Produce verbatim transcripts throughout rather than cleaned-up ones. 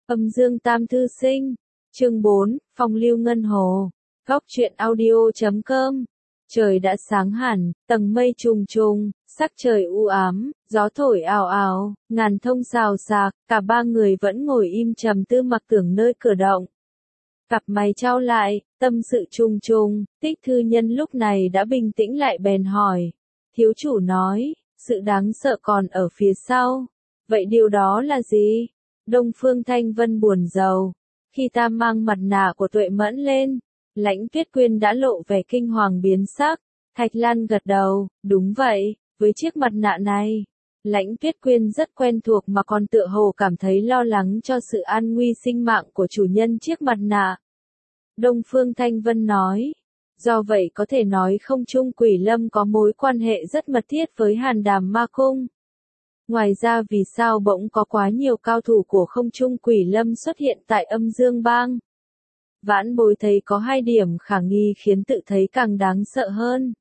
Âm Dương Tam Thư Sinh, chương bốn, Phong Lưu Ngân Hồ, góc truyện audio chấm com. Trời đã sáng hẳn, tầng mây trùng trùng, sắc trời u ám, gió thổi ào ào, ngàn thông xào xạc, cả ba người vẫn ngồi im trầm tư mặc tưởng nơi cửa động. Cặp mày trao lại, tâm sự trùng trùng, Tích Thư Nhân lúc này đã bình tĩnh lại bèn hỏi. Thiếu chủ nói, sự đáng sợ còn ở phía sau. Vậy điều đó là gì? Đông Phương Thanh Vân buồn rầu. Khi ta mang mặt nạ của Tuệ Mẫn lên, Lãnh Tuyết Quyên đã lộ vẻ kinh hoàng biến sắc. Thạch Lan gật đầu, đúng vậy, với chiếc mặt nạ này, Lãnh Tuyết Quyên rất quen thuộc mà còn tựa hồ cảm thấy lo lắng cho sự an nguy sinh mạng của chủ nhân chiếc mặt nạ. Đông Phương Thanh Vân nói, do vậy có thể nói Không Trung Quỷ Lâm có mối quan hệ rất mật thiết với Hàn Đàm Ma Cung. Ngoài ra vì sao bỗng có quá nhiều cao thủ của Không Trung Quỷ Lâm xuất hiện tại Âm Dương Bang? Vãn Bối thấy có hai điểm khả nghi khiến tự thấy càng đáng sợ hơn.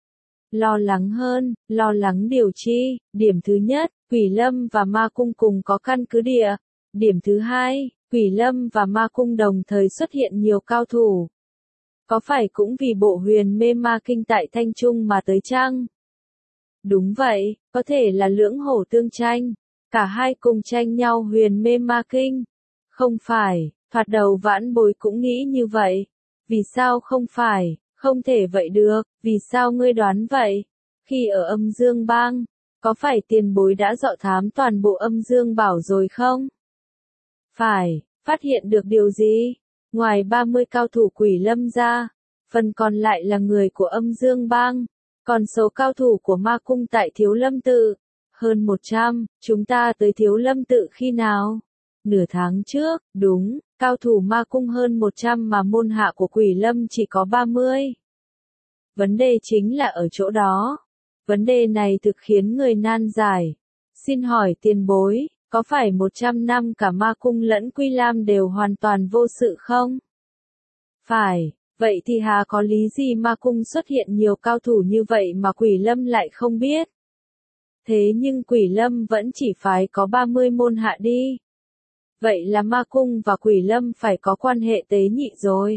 Lo lắng hơn, lo lắng điều chi? Điểm thứ nhất, Quỷ Lâm và Ma Cung cùng có căn cứ địa. Điểm thứ hai, Quỷ Lâm và Ma Cung đồng thời xuất hiện nhiều cao thủ. Có phải cũng vì bộ huyền mê ma kinh tại Thanh Trung mà tới chăng? Đúng vậy, có thể là lưỡng hổ tương tranh. Cả hai cùng tranh nhau huyền mê ma kinh. Không phải, thoạt đầu Vãn Bối cũng nghĩ như vậy. Vì sao không phải, không thể vậy được, vì sao ngươi đoán vậy? Khi ở Âm Dương Bang, có phải tiền bối đã dọ thám toàn bộ Âm Dương Bảo rồi không? Phải, phát hiện được điều gì? Ngoài ba mươi cao thủ Quỷ Lâm ra, phần còn lại là người của Âm Dương Bang. Còn số cao thủ của Ma Cung tại Thiếu Lâm Tự, hơn một trăm, chúng ta tới Thiếu Lâm Tự khi nào? Nửa tháng trước, đúng, cao thủ Ma Cung hơn một trăm mà môn hạ của Quỷ Lâm chỉ có ba mươi. Vấn đề chính là ở chỗ đó. Vấn đề này thực khiến người nan giải. Xin hỏi tiền bối, có phải một trăm năm cả Ma Cung lẫn Quy Lam đều hoàn toàn vô sự không? Phải. Vậy thì hà có lý gì Ma Cung xuất hiện nhiều cao thủ như vậy mà Quỷ Lâm lại không biết? Thế nhưng Quỷ Lâm vẫn chỉ phái có ba mươi môn hạ đi. Vậy là Ma Cung và Quỷ Lâm phải có quan hệ tế nhị rồi.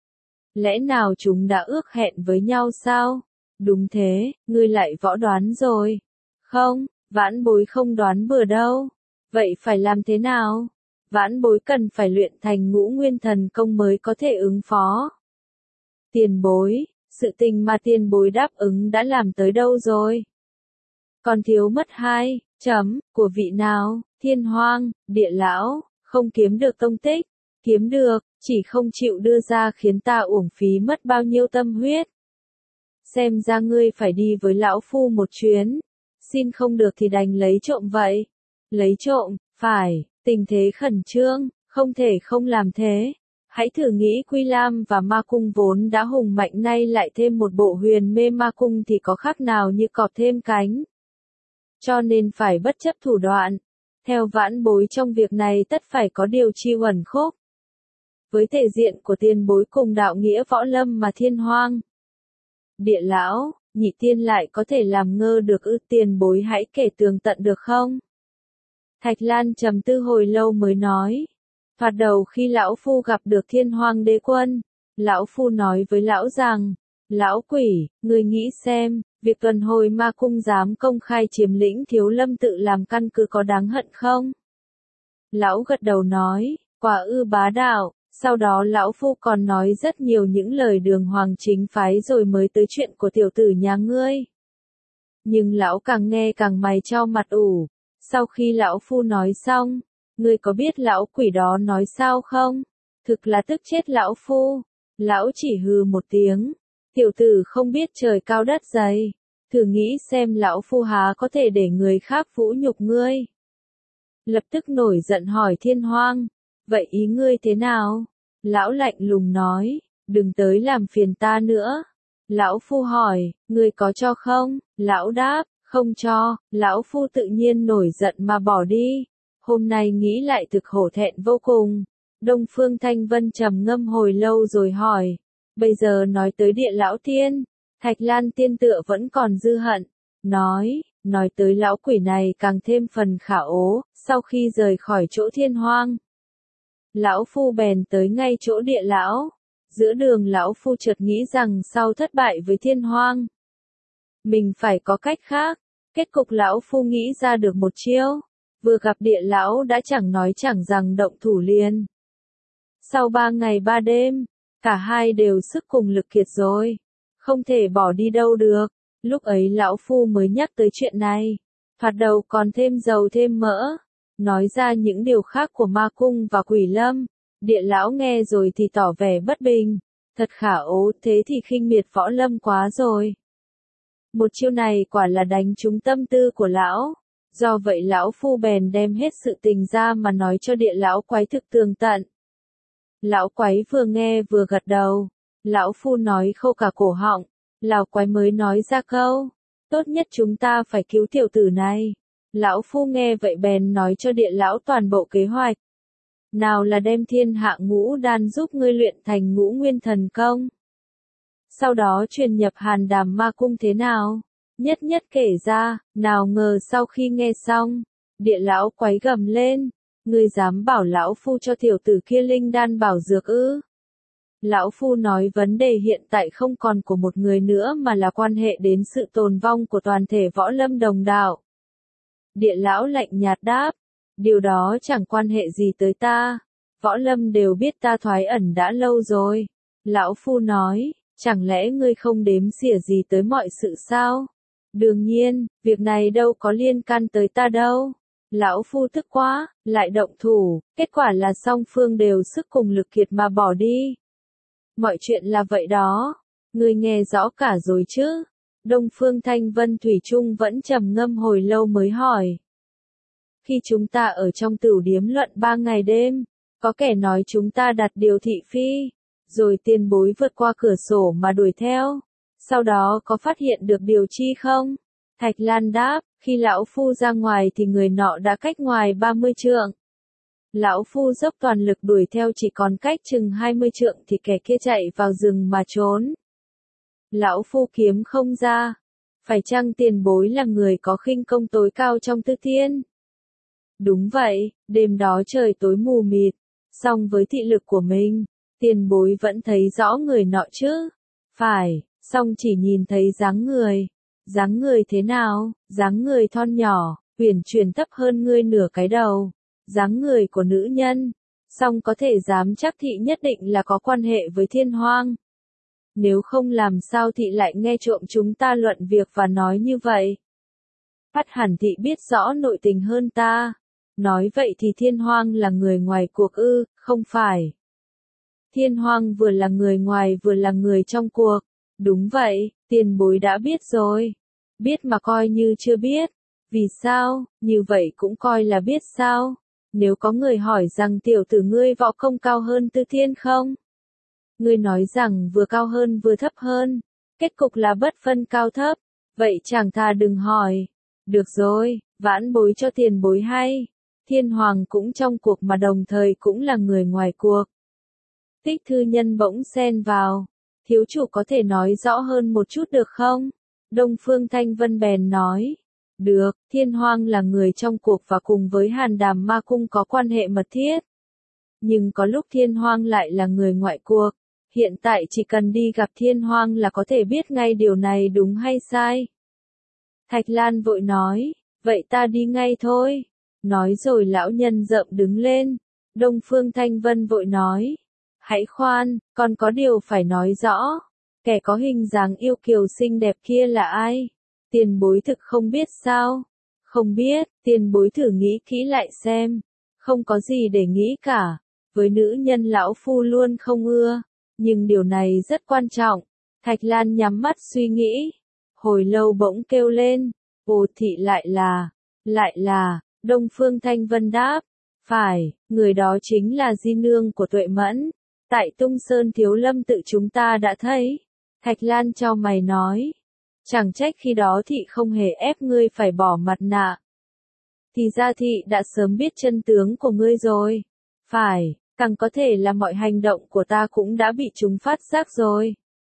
Lẽ nào chúng đã ước hẹn với nhau sao? Đúng thế, ngươi lại võ đoán rồi. Không, Vãn Bối không đoán bừa đâu. Vậy phải làm thế nào? Vãn Bối cần phải luyện thành Ngũ Nguyên Thần Công mới có thể ứng phó. Tiền bối, sự tình mà tiền bối đáp ứng đã làm tới đâu rồi? Còn thiếu mất hai, chấm, của vị nào? Thiên Hoang, Địa Lão, không kiếm được tông tích, kiếm được, chỉ không chịu đưa ra khiến ta uổng phí mất bao nhiêu tâm huyết. Xem ra ngươi phải đi với lão phu một chuyến, xin không được thì đành lấy trộm vậy. Lấy trộm, phải, tình thế khẩn trương, không thể không làm thế. Hãy thử nghĩ Quy Lam và Ma Cung vốn đã hùng mạnh nay lại thêm một bộ huyền mê ma cung thì có khác nào như cọp thêm cánh. Cho nên phải bất chấp thủ đoạn. Theo Vãn Bối trong việc này tất phải có điều chi uẩn khúc. Với thể diện của tiền bối cùng đạo nghĩa võ lâm mà Thiên Hoang, Địa Lão, Nhị Tiên lại có thể làm ngơ được ư? Tiền bối hãy kể tường tận được không? Thạch Lan trầm tư hồi lâu mới nói. Thoạt đầu khi lão phu gặp được Thiên Hoang Đế Quân, lão phu nói với lão rằng, lão quỷ, người nghĩ xem, việc tuần hồi Ma Cung dám công khai chiếm lĩnh Thiếu Lâm Tự làm căn cứ có đáng hận không? Lão gật đầu nói, quả ư bá đạo. Sau đó lão phu còn nói rất nhiều những lời đường hoàng chính phái rồi mới tới chuyện của tiểu tử nhà ngươi. Nhưng lão càng nghe càng mày cho mặt ủ. Sau khi lão phu nói xong, ngươi có biết lão quỷ đó nói sao không? Thực là tức chết lão phu. Lão chỉ hừ một tiếng. Tiểu tử không biết trời cao đất dày. Thử nghĩ xem lão phu há có thể để người khác vũ nhục ngươi. Lập tức nổi giận hỏi Thiên Hoang. Vậy ý ngươi thế nào? Lão lạnh lùng nói. Đừng tới làm phiền ta nữa. Lão phu hỏi. Ngươi có cho không? Lão đáp. Không cho. Lão phu tự nhiên nổi giận mà bỏ đi. Hôm nay nghĩ lại thực hổ thẹn vô cùng. Đông Phương Thanh Vân trầm ngâm hồi lâu rồi hỏi. Bây giờ nói tới Địa Lão Tiên. Thạch Lan Tiên tựa vẫn còn dư hận. Nói, nói tới lão quỷ này càng thêm phần khả ố. Sau khi rời khỏi chỗ Thiên Hoang, Lão phu bèn tới ngay chỗ địa lão. Giữa đường lão phu chợt nghĩ rằng sau thất bại với Thiên Hoang, mình phải có cách khác. Kết cục lão phu nghĩ ra được một chiêu. Vừa gặp địa lão đã chẳng nói chẳng rằng động thủ liền. Sau ba ngày ba đêm, cả hai đều sức cùng lực kiệt rồi, không thể bỏ đi đâu được. Lúc ấy lão phu mới nhắc tới chuyện này, thoạt đầu còn thêm dầu thêm mỡ, nói ra những điều khác của ma cung và quỷ lâm. Địa lão nghe rồi thì tỏ vẻ bất bình, thật khả ố, thế thì khinh miệt võ lâm quá rồi. Một chiêu này quả là đánh trúng tâm tư của lão. Do vậy lão phu bèn đem hết sự tình ra mà nói cho địa lão quái thực tường tận. Lão quái vừa nghe vừa gật đầu. Lão phu nói khô cả cổ họng. Lão quái mới nói ra câu, tốt nhất chúng ta phải cứu tiểu tử này. Lão phu nghe vậy bèn nói cho địa lão toàn bộ kế hoạch. Nào là đem thiên hạ ngũ đan giúp ngươi luyện thành ngũ nguyên thần công. Sau đó truyền nhập Hàn Đàm ma cung thế nào? Nhất nhất kể ra. Nào ngờ sau khi nghe xong, địa lão quái gầm lên, ngươi dám bảo lão phu cho tiểu tử kia linh đan bảo dược ư? Lão phu nói vấn đề hiện tại không còn của một người nữa mà là quan hệ đến sự tồn vong của toàn thể võ lâm đồng đạo. Địa lão lạnh nhạt đáp, điều đó chẳng quan hệ gì tới ta, võ lâm đều biết ta thoái ẩn đã lâu rồi. Lão phu nói, chẳng lẽ ngươi không đếm xỉa gì tới mọi sự sao? Đương nhiên, việc này đâu có liên can tới ta đâu. Lão phu tức quá, lại động thủ, kết quả là song phương đều sức cùng lực kiệt mà bỏ đi. Mọi chuyện là vậy đó, ngươi nghe rõ cả rồi chứ? Đông Phương Thanh Vân thủy chung vẫn trầm ngâm hồi lâu mới hỏi. Khi chúng ta ở trong tửu điếm luận ba ngày đêm, có kẻ nói chúng ta đặt điều thị phi, rồi tiền bối vượt qua cửa sổ mà đuổi theo. Sau đó có phát hiện được điều chi không? Thạch Lan đáp, khi lão phu ra ngoài thì người nọ đã cách ngoài ba mươi trượng. Lão phu dốc toàn lực đuổi theo chỉ còn cách chừng hai mươi trượng thì kẻ kia chạy vào rừng mà trốn. Lão phu kiếm không ra. Phải chăng tiền bối là người có khinh công tối cao trong tứ thiên? Đúng vậy, đêm đó trời tối mù mịt, song với thị lực của mình, tiền bối vẫn thấy rõ người nọ chứ? Phải, song chỉ nhìn thấy dáng người. Dáng người thế nào? Dáng người thon nhỏ, uyển chuyển thấp hơn ngươi nửa cái đầu. Dáng người của nữ nhân, song có thể dám chắc thị nhất định là có quan hệ với Thiên Hoang. Nếu không làm sao thị lại nghe trộm chúng ta luận việc và nói như vậy? Phát hẳn thị biết rõ nội tình hơn ta. Nói vậy thì Thiên Hoang là người ngoài cuộc ư? Không phải. Thiên Hoang vừa là người ngoài vừa là người trong cuộc. Đúng vậy, tiền bối đã biết rồi. Biết mà coi như chưa biết. Vì sao? Như vậy cũng coi là biết sao? Nếu có người hỏi rằng tiểu tử ngươi võ công cao hơn Tư Thiên không? Ngươi nói rằng vừa cao hơn vừa thấp hơn. Kết cục là bất phân cao thấp. Vậy chàng thà đừng hỏi. Được rồi, vãn bối cho tiền bối hay. Thiên Hoàng cũng trong cuộc mà đồng thời cũng là người ngoài cuộc. Tích thư nhân bỗng xen vào. Thiếu chủ có thể nói rõ hơn một chút được không? Đông Phương Thanh Vân bèn nói. Được, Thiên Hoang là người trong cuộc và cùng với Hàn Đàm ma cung có quan hệ mật thiết. Nhưng có lúc Thiên Hoang lại là người ngoại cuộc. Hiện tại chỉ cần đi gặp Thiên Hoang là có thể biết ngay điều này đúng hay sai. Thạch Lan vội nói, vậy ta đi ngay thôi. Nói rồi lão nhân rậm đứng lên. Đông Phương Thanh Vân vội nói. Hãy khoan, còn có điều phải nói rõ. Kẻ có hình dáng yêu kiều xinh đẹp kia là ai? Tiền bối thực không biết sao? Không biết, tiền bối thử nghĩ kỹ lại xem. Không có gì để nghĩ cả. Với nữ nhân lão phu luôn không ưa. Nhưng điều này rất quan trọng. Thạch Lan nhắm mắt suy nghĩ. Hồi lâu bỗng kêu lên. Ồ thị lại là, lại là, Đông Phương Thanh Vân đáp. Phải, người đó chính là di nương của Tuệ Mẫn. Tại Tung Sơn Thiếu Lâm tự chúng ta đã thấy. Thạch Lan chau mày nói. Chẳng trách khi đó thị không hề ép ngươi phải bỏ mặt nạ. Thì ra thị đã sớm biết chân tướng của ngươi rồi. Phải, càng có thể là mọi hành động của ta cũng đã bị chúng phát giác rồi.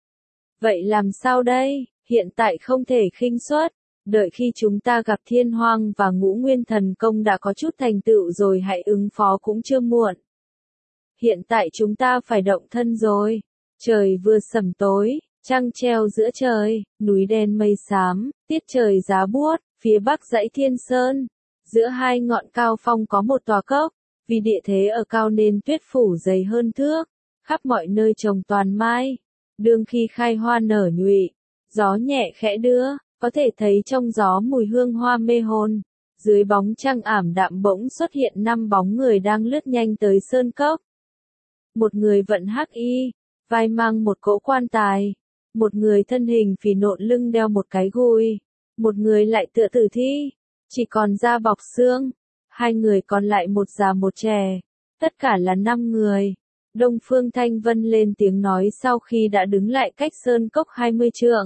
Vậy làm sao đây? Hiện tại không thể khinh suất. Đợi khi chúng ta gặp Thiên Hoang và Ngũ Nguyên Thần Công đã có chút thành tựu rồi hãy ứng phó cũng chưa muộn. Hiện tại chúng ta phải động thân rồi. Trời vừa sẩm tối, trăng treo giữa trời, núi đen mây xám, tiết trời giá buốt, phía bắc dãy Thiên Sơn. Giữa hai ngọn cao phong có một tòa cốc, vì địa thế ở cao nên tuyết phủ dày hơn thước, khắp mọi nơi trồng toàn mai. Đương khi khai hoa nở nhụy, gió nhẹ khẽ đưa, có thể thấy trong gió mùi hương hoa mê hồn. Dưới bóng trăng ảm đạm bỗng xuất hiện năm bóng người đang lướt nhanh tới sơn cốc. Một người vận hắc y, vai mang một cỗ quan tài. Một người thân hình phì nộn lưng đeo một cái gùi. Một người lại tựa tử thi, chỉ còn da bọc xương. Hai người còn lại một già một trẻ. Tất cả là năm người. Đông Phương Thanh Vân lên tiếng nói sau khi đã đứng lại cách sơn cốc hai mươi trượng.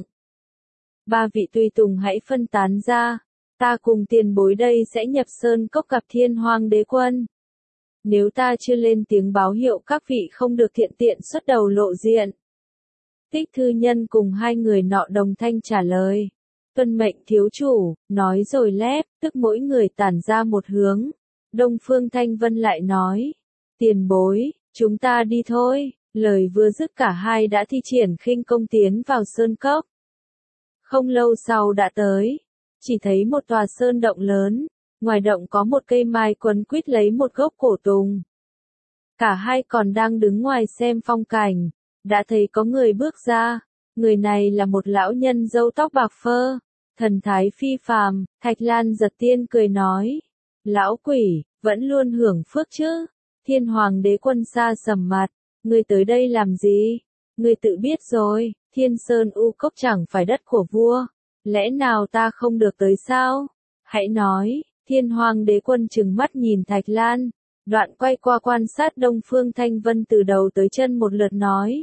Ba vị tùy tùng hãy phân tán ra. Ta cùng tiền bối đây sẽ nhập sơn cốc gặp Thiên Hoang Đế Quân. Nếu ta chưa lên tiếng báo hiệu các vị không được thiện tiện xuất đầu lộ diện. Tích Thư Nhân cùng hai người nọ đồng thanh trả lời. Tuân mệnh thiếu chủ, nói rồi lép, tức mỗi người tản ra một hướng. Đông Phương Thanh Vân lại nói. Tiền bối, chúng ta đi thôi. Lời vừa dứt cả hai đã thi triển khinh công tiến vào sơn cốc. Không lâu sau đã tới. Chỉ thấy một tòa sơn động lớn. Ngoài động có một cây mai quấn quýt lấy một gốc cổ tùng. Cả hai còn đang đứng ngoài xem phong cảnh. Đã thấy có người bước ra. Người này là một lão nhân râu tóc bạc phơ. Thần thái phi phàm. Thạch Lan giật tiên cười nói. Lão quỷ, vẫn luôn hưởng phước chứ. Thiên Hoàng Đế Quân xa sầm mặt. Ngươi tới đây làm gì? Ngươi tự biết rồi. Thiên Sơn U Cốc chẳng phải đất của vua. Lẽ nào ta không được tới sao? Hãy nói. Thiên Hoàng Đế Quân trừng mắt nhìn Thạch Lan. Đoạn quay qua quan sát Đông Phương Thanh Vân từ đầu tới chân một lượt nói.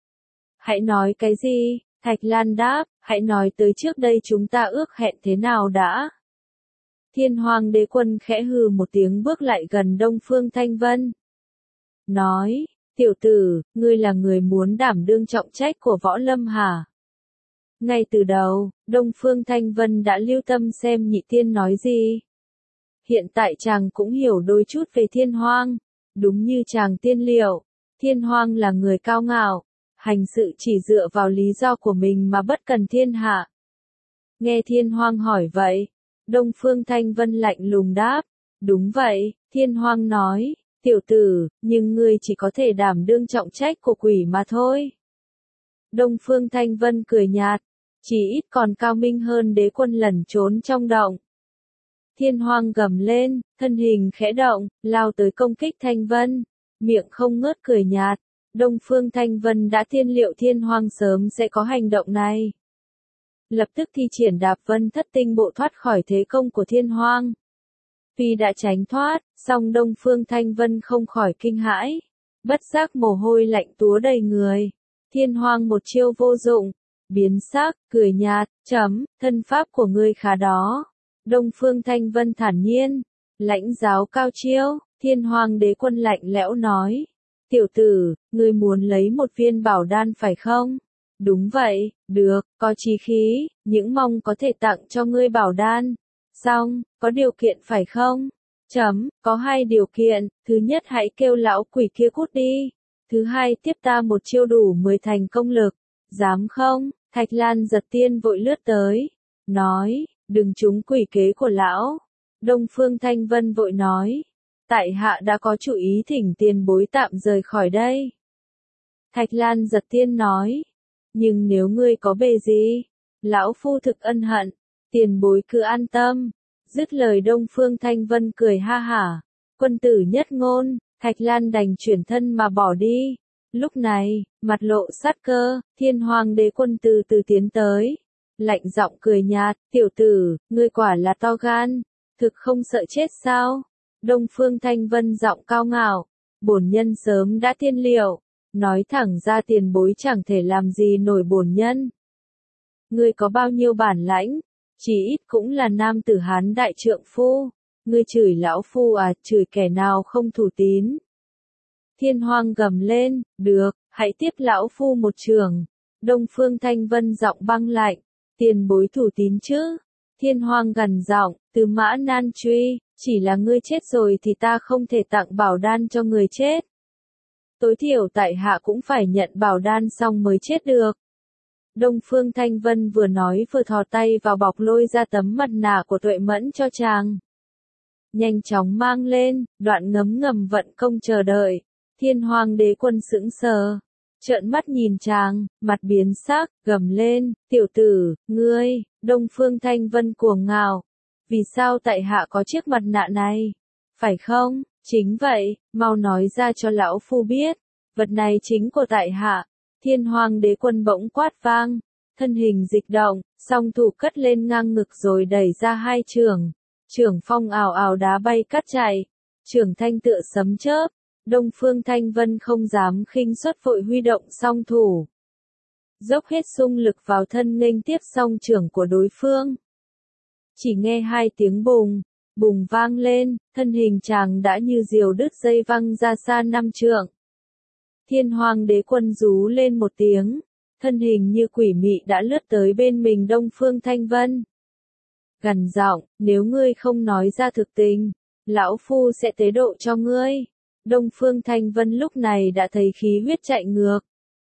Hãy nói cái gì? Thạch Lan đáp. Hãy nói tới trước đây chúng ta ước hẹn thế nào đã? Thiên Hoàng Đế Quân khẽ hừ một tiếng bước lại gần Đông Phương Thanh Vân. Nói. Tiểu tử, ngươi là người muốn đảm đương trọng trách của Võ Lâm hả? Ngay từ đầu, Đông Phương Thanh Vân đã lưu tâm xem nhị tiên nói gì. Hiện tại chàng cũng hiểu đôi chút về Thiên Hoang. Đúng như chàng tiên liệu, Thiên Hoang là người cao ngạo, hành sự chỉ dựa vào lý do của mình mà bất cần thiên hạ. Nghe Thiên Hoang hỏi vậy, Đông Phương Thanh Vân lạnh lùng đáp. Đúng vậy, Thiên Hoang nói. Tiểu tử, nhưng ngươi chỉ có thể đảm đương trọng trách của quỷ mà thôi. Đông Phương Thanh Vân cười nhạt. Chỉ ít còn cao minh hơn Đế Quân lẩn trốn trong động. Thiên Hoang gầm lên, thân hình khẽ động, lao tới công kích Thanh Vân. Miệng không ngớt cười nhạt. Đông Phương Thanh Vân đã tiên liệu Thiên Hoang sớm sẽ có hành động này. Lập tức thi triển đạp vân thất tinh bộ thoát khỏi thế công của Thiên Hoang. Tuy đã tránh thoát, song Đông Phương Thanh Vân không khỏi kinh hãi. Bất giác mồ hôi lạnh túa đầy người. Thiên Hoang một chiêu vô dụng. Biến sắc, cười nhạt, chấm, thân pháp của ngươi khá đó. Đông Phương Thanh Vân thản nhiên. Lãnh giáo cao chiêu, Thiên Hoang Đế Quân lạnh lẽo nói. Tiểu tử, ngươi muốn lấy một viên bảo đan phải không? Đúng vậy, được, có chí khí, những mong có thể tặng cho ngươi bảo đan. Xong, có điều kiện phải không? Chấm, có hai điều kiện, thứ nhất hãy kêu lão quỷ kia cút đi. Thứ hai tiếp ta một chiêu đủ mười thành công lực. Dám không? Thạch Lan giật tiên vội lướt tới. Nói, đừng trúng quỷ kế của lão. Đông Phương Thanh Vân vội nói. Tại hạ đã có chủ ý thỉnh tiền bối tạm rời khỏi đây. Thạch Lan giật tiên nói. Nhưng nếu ngươi có bề gì, lão phu thực ân hận. Tiền bối cứ an tâm. Dứt lời Đông Phương Thanh Vân cười ha hả. Quân tử nhất ngôn, Thạch Lan đành chuyển thân mà bỏ đi. Lúc này, mặt lộ sát cơ, Thiên Hoang Đế Quân từ từ tiến tới. Lạnh giọng cười nhạt, tiểu tử, ngươi quả là to gan, thực không sợ chết sao? Đông Phương Thanh Vân giọng cao ngạo, bổn nhân sớm đã tiên liệu, nói thẳng ra tiền bối chẳng thể làm gì nổi bổn nhân. Ngươi có bao nhiêu bản lãnh, chỉ ít cũng là nam tử Hán đại trượng phu, ngươi chửi lão phu à, chửi kẻ nào không thủ tín. Thiên Hoang gầm lên, được, hãy tiếp lão phu một trường. Đông Phương Thanh Vân giọng băng lạnh, tiền bối thủ tín chứ? Thiên Hoang gằn giọng, từ mã nan truy, chỉ là ngươi chết rồi thì ta không thể tặng bảo đan cho người chết. Tối thiểu tại hạ cũng phải nhận bảo đan xong mới chết được. Đông Phương Thanh Vân vừa nói vừa thò tay vào bọc lôi ra tấm mặt nạ của Tuệ Mẫn cho chàng. Nhanh chóng mang lên, đoạn ngấm ngầm vận công chờ đợi. Thiên Hoàng Đế Quân sững sờ, trợn mắt nhìn chàng, mặt biến sắc, gầm lên, tiểu tử, ngươi, Đông Phương Thanh Vân cuồng ngạo. Vì sao tại hạ có chiếc mặt nạ này? Phải không? Chính vậy, mau nói ra cho lão phu biết. Vật này chính của tại hạ. Thiên Hoàng Đế Quân bỗng quát vang, thân hình dịch động, song thủ cất lên ngang ngực rồi đẩy ra hai trường. Trường phong ào ào đá bay cắt chạy, trường thanh tựa sấm chớp. Đông Phương Thanh Vân không dám khinh suất vội huy động song thủ. Dốc hết xung lực vào thân nghênh tiếp song trường của đối phương. Chỉ nghe hai tiếng bùng, bùng vang lên, thân hình chàng đã như diều đứt dây văng ra xa năm trượng. Thiên Hoàng Đế Quân rú lên một tiếng, thân hình như quỷ mị đã lướt tới bên mình Đông Phương Thanh Vân. Gằn giọng, nếu ngươi không nói ra thực tình, lão phu sẽ tế độ cho ngươi. Đông Phương Thanh Vân lúc này đã thấy khí huyết chạy ngược.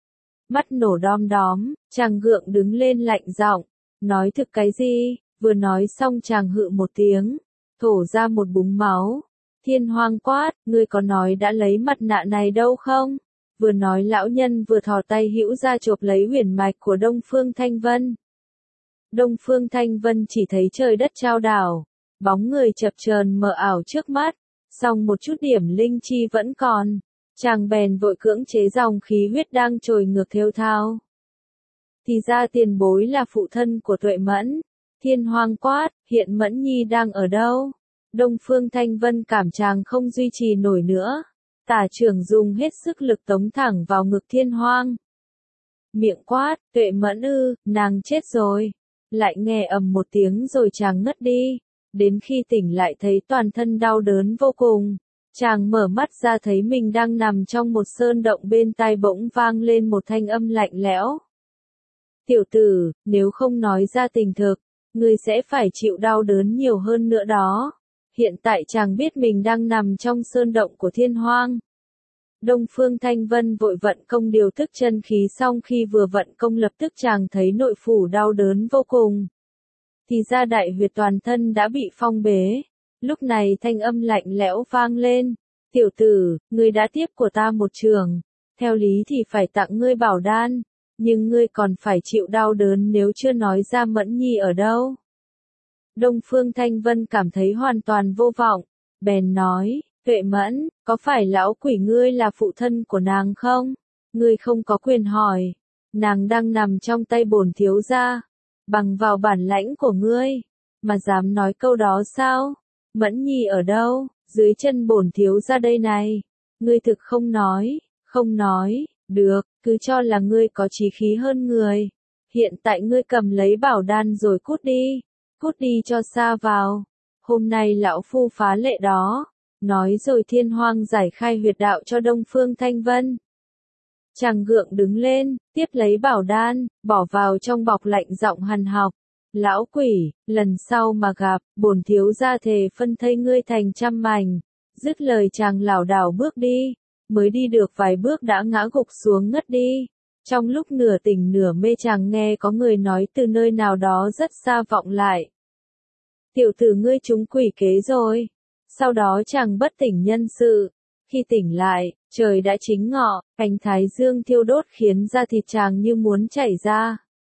Mắt nổ đom đóm, chàng gượng đứng lên lạnh giọng, nói thực cái gì? Vừa nói xong chàng hự một tiếng, thổ ra một búng máu. Thiên Hoàng quát, ngươi có nói đã lấy mặt nạ này đâu không? Vừa nói lão nhân vừa thò tay hữu ra chộp lấy huyền mạch của Đông Phương Thanh Vân. Đông Phương Thanh Vân chỉ thấy trời đất chao đảo, bóng người chập chờn mờ ảo trước mắt, song một chút điểm linh chi vẫn còn. Chàng bèn vội cưỡng chế dòng khí huyết đang trồi ngược thêu thao. Thì ra tiền bối là phụ thân của Tuệ Mẫn. Thiên Hoàng quát, hiện Mẫn Nhi đang ở đâu? Đông Phương Thanh Vân cảm chàng không duy trì nổi nữa. Tả trưởng dùng hết sức lực tống thẳng vào ngực Thiên Hoàng. Miệng quát, Tuệ Mẫn ư, nàng chết rồi. Lại nghe ầm một tiếng rồi chàng ngất đi. Đến khi tỉnh lại thấy toàn thân đau đớn vô cùng. Chàng mở mắt ra thấy mình đang nằm trong một sơn động, bên tai bỗng vang lên một thanh âm lạnh lẽo. Tiểu tử, nếu không nói ra tình thực, ngươi sẽ phải chịu đau đớn nhiều hơn nữa đó. Hiện tại chàng biết mình đang nằm trong sơn động của Thiên Hoàng. Đông Phương Thanh Vân vội vận công điều tức chân khí, xong khi vừa vận công lập tức chàng thấy nội phủ đau đớn vô cùng. Thì ra đại huyệt toàn thân đã bị phong bế. Lúc này thanh âm lạnh lẽo vang lên. Tiểu tử, ngươi đã tiếp của ta một trường. Theo lý thì phải tặng ngươi bảo đan. Nhưng ngươi còn phải chịu đau đớn nếu chưa nói ra Mẫn Nhi ở đâu. Đông Phương Thanh Vân cảm thấy hoàn toàn vô vọng. Bèn nói, Tuệ Mẫn, có phải lão quỷ ngươi là phụ thân của nàng không? Ngươi không có quyền hỏi. Nàng đang nằm trong tay bổn thiếu gia. Bằng vào bản lãnh của ngươi, mà dám nói câu đó sao? Mẫn Nhi ở đâu? Dưới chân bổn thiếu gia đây này. Ngươi thực không nói, không nói, được, cứ cho là ngươi có chí khí hơn người. Hiện tại ngươi cầm lấy bảo đan rồi cút đi, cút đi cho xa vào. Hôm nay lão phu phá lệ đó. Nói rồi Thiên Hoàng giải khai huyệt đạo cho Đông Phương Thanh Vân. Chàng gượng đứng lên, tiếp lấy bảo đan, bỏ vào trong bọc, lạnh giọng hằn học. Lão quỷ, lần sau mà gặp, bổn thiếu gia thề phân thây ngươi thành trăm mảnh. Dứt lời chàng lảo đảo bước đi, mới đi được vài bước đã ngã gục xuống ngất đi. Trong lúc nửa tỉnh nửa mê chàng nghe có người nói từ nơi nào đó rất xa vọng lại. Tiểu tử ngươi trúng quỷ kế rồi. Sau đó chàng bất tỉnh nhân sự. Khi tỉnh lại, trời đã chính ngọ, ánh thái dương thiêu đốt khiến da thịt chàng như muốn chảy ra.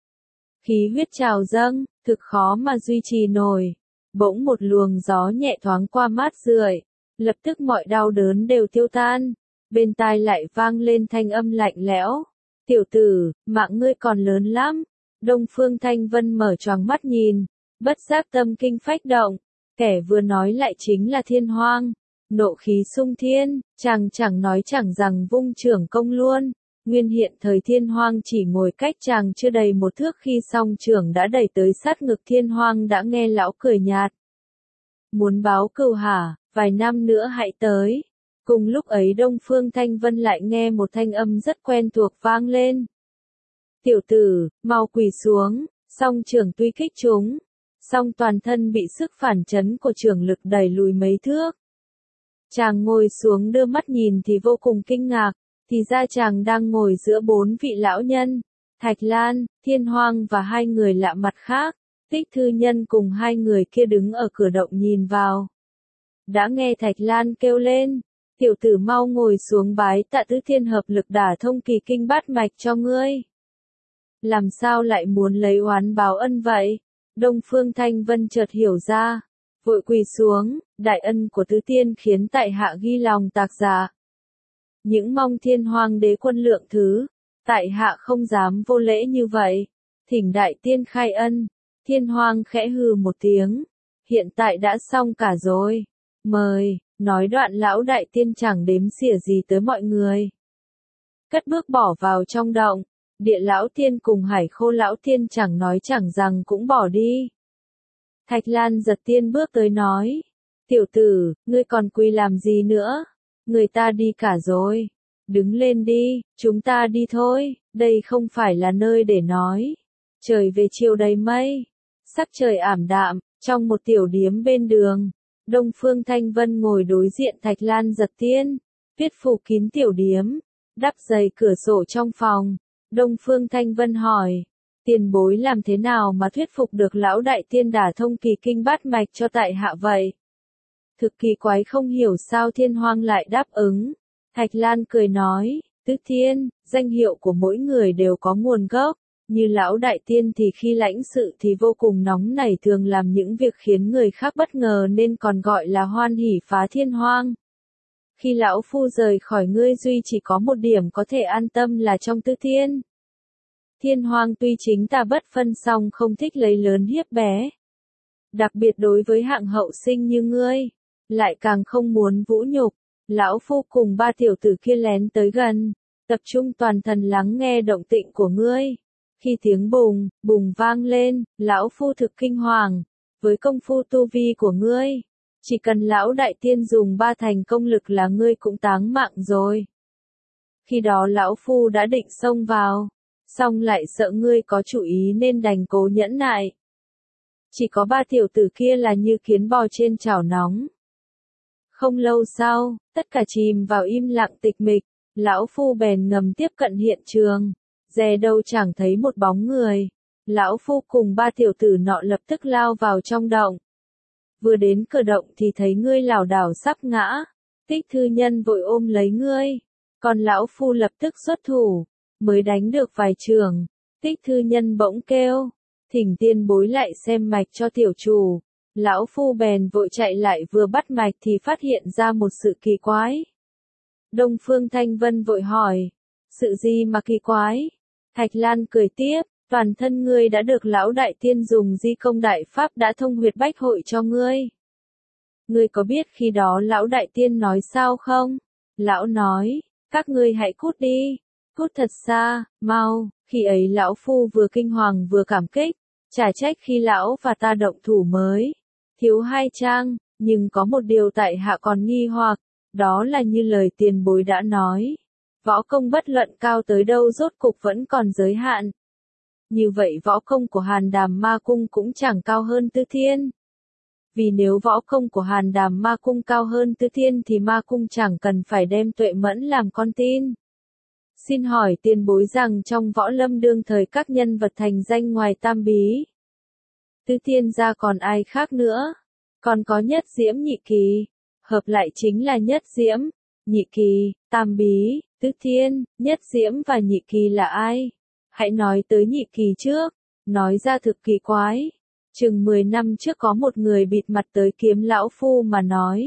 Khí huyết trào dâng, thực khó mà duy trì nổi. Bỗng một luồng gió nhẹ thoáng qua mát rượi, lập tức mọi đau đớn đều tiêu tan. Bên tai lại vang lên thanh âm lạnh lẽo. Tiểu tử, mạng ngươi còn lớn lắm. Đông Phương Thanh Vân mở choàng mắt nhìn, bất giác tâm kinh phách động. Kẻ vừa nói lại chính là Thiên Hoàng. Nộ khí sung thiên, chàng chẳng nói chẳng rằng vung trưởng công luôn. Nguyên hiện thời Thiên Hoàng chỉ ngồi cách chàng chưa đầy một thước, khi song trưởng đã đẩy tới sát ngực Thiên Hoàng đã nghe lão cười nhạt. Muốn báo cừu hả, vài năm nữa hãy tới. Cùng lúc ấy Đông Phương Thanh Vân lại nghe một thanh âm rất quen thuộc vang lên. Tiểu tử, mau quỳ xuống, song trưởng tuy kích chúng, song toàn thân bị sức phản chấn của trưởng lực đẩy lùi mấy thước. Chàng ngồi xuống đưa mắt nhìn thì vô cùng kinh ngạc, thì ra chàng đang ngồi giữa bốn vị lão nhân, Thạch Lan, Thiên Hoang và hai người lạ mặt khác. Tích Thư Nhân cùng hai người kia đứng ở cửa động nhìn vào. Đã nghe Thạch Lan kêu lên, tiểu tử mau ngồi xuống bái tạ Tứ Thiên hợp lực đả thông kỳ kinh bát mạch cho ngươi. Làm sao lại muốn lấy oán báo ân vậy? Đông Phương Thanh Vân chợt hiểu ra, vội quỳ xuống, đại ân của Tứ Tiên khiến tại hạ ghi lòng tạc dạ. Những mong Thiên Hoang đế quân lượng thứ, tại hạ không dám vô lễ như vậy, thỉnh đại tiên khai ân. Thiên Hoang khẽ hừ một tiếng, hiện tại đã xong cả rồi, mời, nói đoạn lão đại tiên chẳng đếm xỉa gì tới mọi người. Cất bước bỏ vào trong động, Địa lão tiên cùng Hải Khô lão tiên chẳng nói chẳng rằng cũng bỏ đi. Thạch Lan giật tiên bước tới nói, tiểu tử, ngươi còn quỳ làm gì nữa, người ta đi cả rồi, đứng lên đi, chúng ta đi thôi, đây không phải là nơi để nói. Trời về chiều đầy mây, sắc trời ảm đạm, trong một tiểu điếm bên đường, Đông Phương Thanh Vân ngồi đối diện Thạch Lan giật tiên, viết phủ kín tiểu điếm, đắp dày cửa sổ trong phòng. Đông Phương Thanh Vân hỏi, tiền bối làm thế nào mà thuyết phục được lão đại tiên đả thông kỳ kinh bát mạch cho tại hạ vậy? Thực kỳ quái không hiểu sao Thiên Hoang lại đáp ứng. Thạch Lan cười nói, Tứ Thiên, danh hiệu của mỗi người đều có nguồn gốc, như lão đại tiên thì khi lãnh sự thì vô cùng nóng nảy thường làm những việc khiến người khác bất ngờ nên còn gọi là hoan hỉ phá thiên hoang. Khi lão phu rời khỏi ngươi duy chỉ có một điểm có thể an tâm là trong Tứ Thiên. Thiên Hoang tuy chính ta bất phân song không thích lấy lớn hiếp bé. Đặc biệt đối với hạng hậu sinh như ngươi, lại càng không muốn vũ nhục. Lão phu cùng ba tiểu tử kia lén tới gần, tập trung toàn thần lắng nghe động tĩnh của ngươi. Khi tiếng bùng, bùng vang lên, lão phu thực kinh hoàng, với công phu tu vi của ngươi, chỉ cần lão đại tiên dùng ba thành công lực là ngươi cũng táng mạng rồi. Khi đó lão phu đã định xông vào, song lại sợ ngươi có chủ ý nên đành cố nhẫn nại. Chỉ có ba tiểu tử kia là như kiến bò trên chảo nóng. Không lâu sau, tất cả chìm vào im lặng tịch mịch, lão phu bèn ngầm tiếp cận hiện trường, dè đâu chẳng thấy một bóng người. Lão phu cùng ba tiểu tử nọ lập tức lao vào trong động. Vừa đến cửa động thì thấy ngươi lảo đảo sắp ngã, Tích Thư Nhân vội ôm lấy ngươi, còn lão phu lập tức xuất thủ, mới đánh được vài trường. Tích Thư Nhân bỗng kêu, thỉnh tiên bối lại xem mạch cho tiểu chủ. Lão phu bèn vội chạy lại vừa bắt mạch thì phát hiện ra một sự kỳ quái. Đông Phương Thanh Vân vội hỏi, sự gì mà kỳ quái? Thạch Lan cười tiếp, toàn thân ngươi đã được lão đại tiên dùng di công đại pháp đã thông huyệt bách hội cho ngươi. Ngươi có biết khi đó lão đại tiên nói sao không? Lão nói, các ngươi hãy cút đi, cút thật xa, mau. Khi ấy lão phu vừa kinh hoàng vừa cảm kích, chả trách khi lão và ta động thủ mới thiếu hai trang, nhưng có một điều tại hạ còn nghi hoặc, đó là như lời tiền bối đã nói, võ công bất luận cao tới đâu rốt cục vẫn còn giới hạn. Như vậy võ công của Hàn Đàm Ma Cung cũng chẳng cao hơn Tứ Thiên. Vì nếu võ công của Hàn Đàm Ma Cung cao hơn Tứ Thiên thì Ma Cung chẳng cần phải đem Tuệ Mẫn làm con tin. Xin hỏi tiền bối rằng trong võ lâm đương thời các nhân vật thành danh ngoài Tam Bí, Tứ Thiên ra còn ai khác nữa? Còn có Nhất Diễm Nhị Kỳ, hợp lại chính là Nhất Diễm, Nhị Kỳ, Tam Bí, Tứ Thiên, Nhất Diễm và Nhị Kỳ là ai? Hãy nói tới Nhị Kỳ trước, nói ra thực kỳ quái. Chừng mười năm trước có một người bịt mặt tới kiếm lão phu mà nói.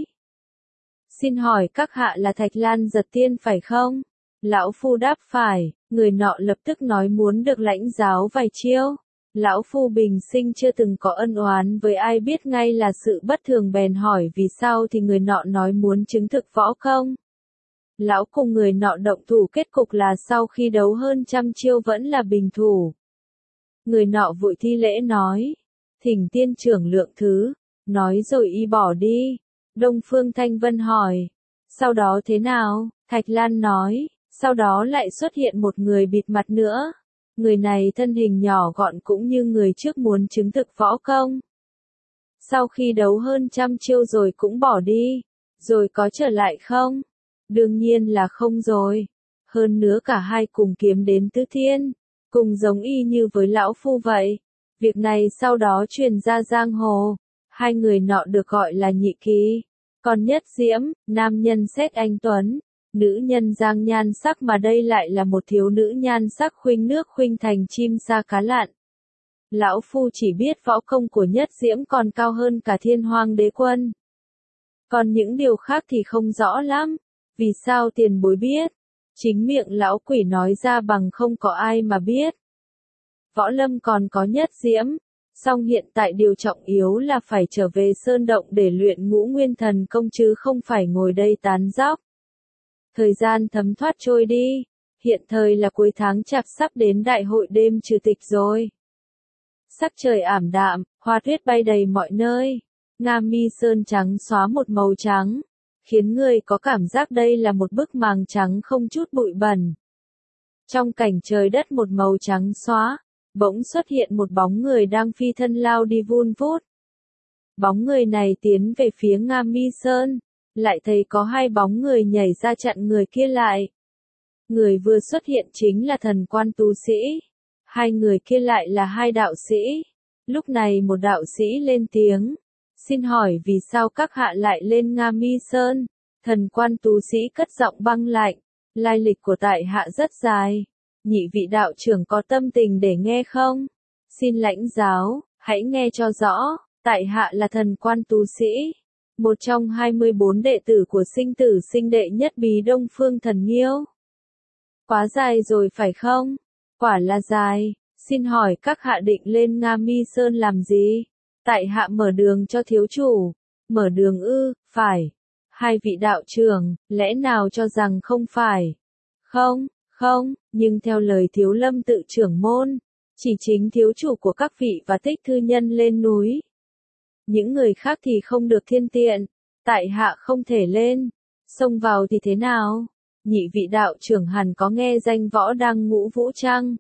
Xin hỏi các hạ là Thạch Lan giật tiên phải không? Lão phu đáp phải, người nọ lập tức nói muốn được lãnh giáo vài chiêu. Lão phu bình sinh chưa từng có ân oán với ai biết ngay là sự bất thường bèn hỏi vì sao thì người nọ nói muốn chứng thực võ công. Lão cùng người nọ động thủ kết cục là sau khi đấu hơn trăm chiêu vẫn là bình thủ. Người nọ vội thi lễ nói, thỉnh tiên trưởng lượng thứ, nói rồi y bỏ đi. Đông Phương Thanh Vân hỏi, sau đó thế nào? Thạch Lan nói, sau đó lại xuất hiện một người bịt mặt nữa. Người này thân hình nhỏ gọn cũng như người trước muốn chứng thực võ công. Sau khi đấu hơn trăm chiêu rồi cũng bỏ đi, rồi có trở lại không? Đương nhiên là không rồi. Hơn nữa cả hai cùng kiếm đến tứ thiên, cùng giống y như với lão phu vậy. Việc này sau đó truyền ra giang hồ, hai người nọ được gọi là nhị kỳ. Còn Nhất Diễm, nam nhân xét anh tuấn, nữ nhân giang nhan sắc, mà đây lại là một thiếu nữ nhan sắc khuynh nước khuynh thành chim sa cá lặn. Lão phu chỉ biết võ công của Nhất Diễm còn cao hơn cả Thiên Hoang Đế Quân. Còn những điều khác thì không rõ lắm. Vì sao tiền bối biết? Chính miệng lão quỷ nói ra bằng không có ai mà biết. Võ lâm còn có Nhất Diễm, song hiện tại điều trọng yếu là phải trở về sơn động để luyện Ngũ Nguyên Thần Công chứ không phải ngồi đây tán dóc. Thời gian thấm thoát trôi đi, hiện thời là cuối tháng Chạp, sắp đến đại hội đêm trừ tịch rồi. Sắc trời ảm đạm, hoa tuyết bay đầy mọi nơi, Nga Mi Sơn trắng xóa một màu trắng, khiến người có cảm giác đây là một bức màng trắng không chút bụi bẩn. Trong cảnh trời đất một màu trắng xóa, bỗng xuất hiện một bóng người đang phi thân lao đi vun vút. Bóng người này tiến về phía Nga Mi Sơn, lại thấy có hai bóng người nhảy ra chặn người kia lại. Người vừa xuất hiện chính là thần quan tu sĩ, hai người kia lại là hai đạo sĩ. Lúc này một đạo sĩ lên tiếng, xin hỏi vì sao các hạ lại lên Nga Mi Sơn? Thần quan tu sĩ cất giọng băng lạnh, lai lịch của tại hạ rất dài. Nhị vị đạo trưởng có tâm tình để nghe không? Xin lãnh giáo, hãy nghe cho rõ, tại hạ là thần quan tu sĩ, một trong hai mươi bốn đệ tử của sinh tử sinh đệ nhất Bí Đông Phương Thần Nghiêu. Quá dài rồi phải không? Quả là dài, xin hỏi các hạ định lên Nga Mi Sơn làm gì? Tại hạ mở đường cho thiếu chủ. Mở đường ư? Phải. Hai vị đạo trưởng, lẽ nào cho rằng không phải? Không, không, nhưng theo lời Thiếu Lâm tự trưởng môn, chỉ chính thiếu chủ của các vị và Tích thư nhân lên núi. Những người khác thì không được thiên tiện, tại hạ không thể lên. Xông vào thì thế nào? Nhị vị đạo trưởng hẳn có nghe danh Võ Đăng Ngũ Vũ chăng?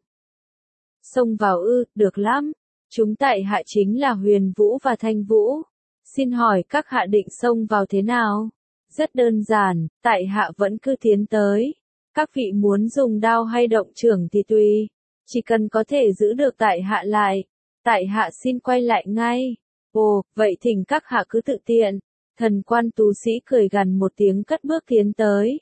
Xông vào ư? Được lắm. Chúng tại hạ chính là Huyền Vũ và Thanh Vũ. Xin hỏi các hạ định xông vào thế nào? Rất đơn giản, tại hạ vẫn cứ tiến tới. Các vị muốn dùng đao hay động chưởng thì tùy. Chỉ cần có thể giữ được tại hạ lại, tại hạ xin quay lại ngay. Ồ, vậy thỉnh các hạ cứ tự tiện. Thần quan tu sĩ cười gằn một tiếng cất bước tiến tới.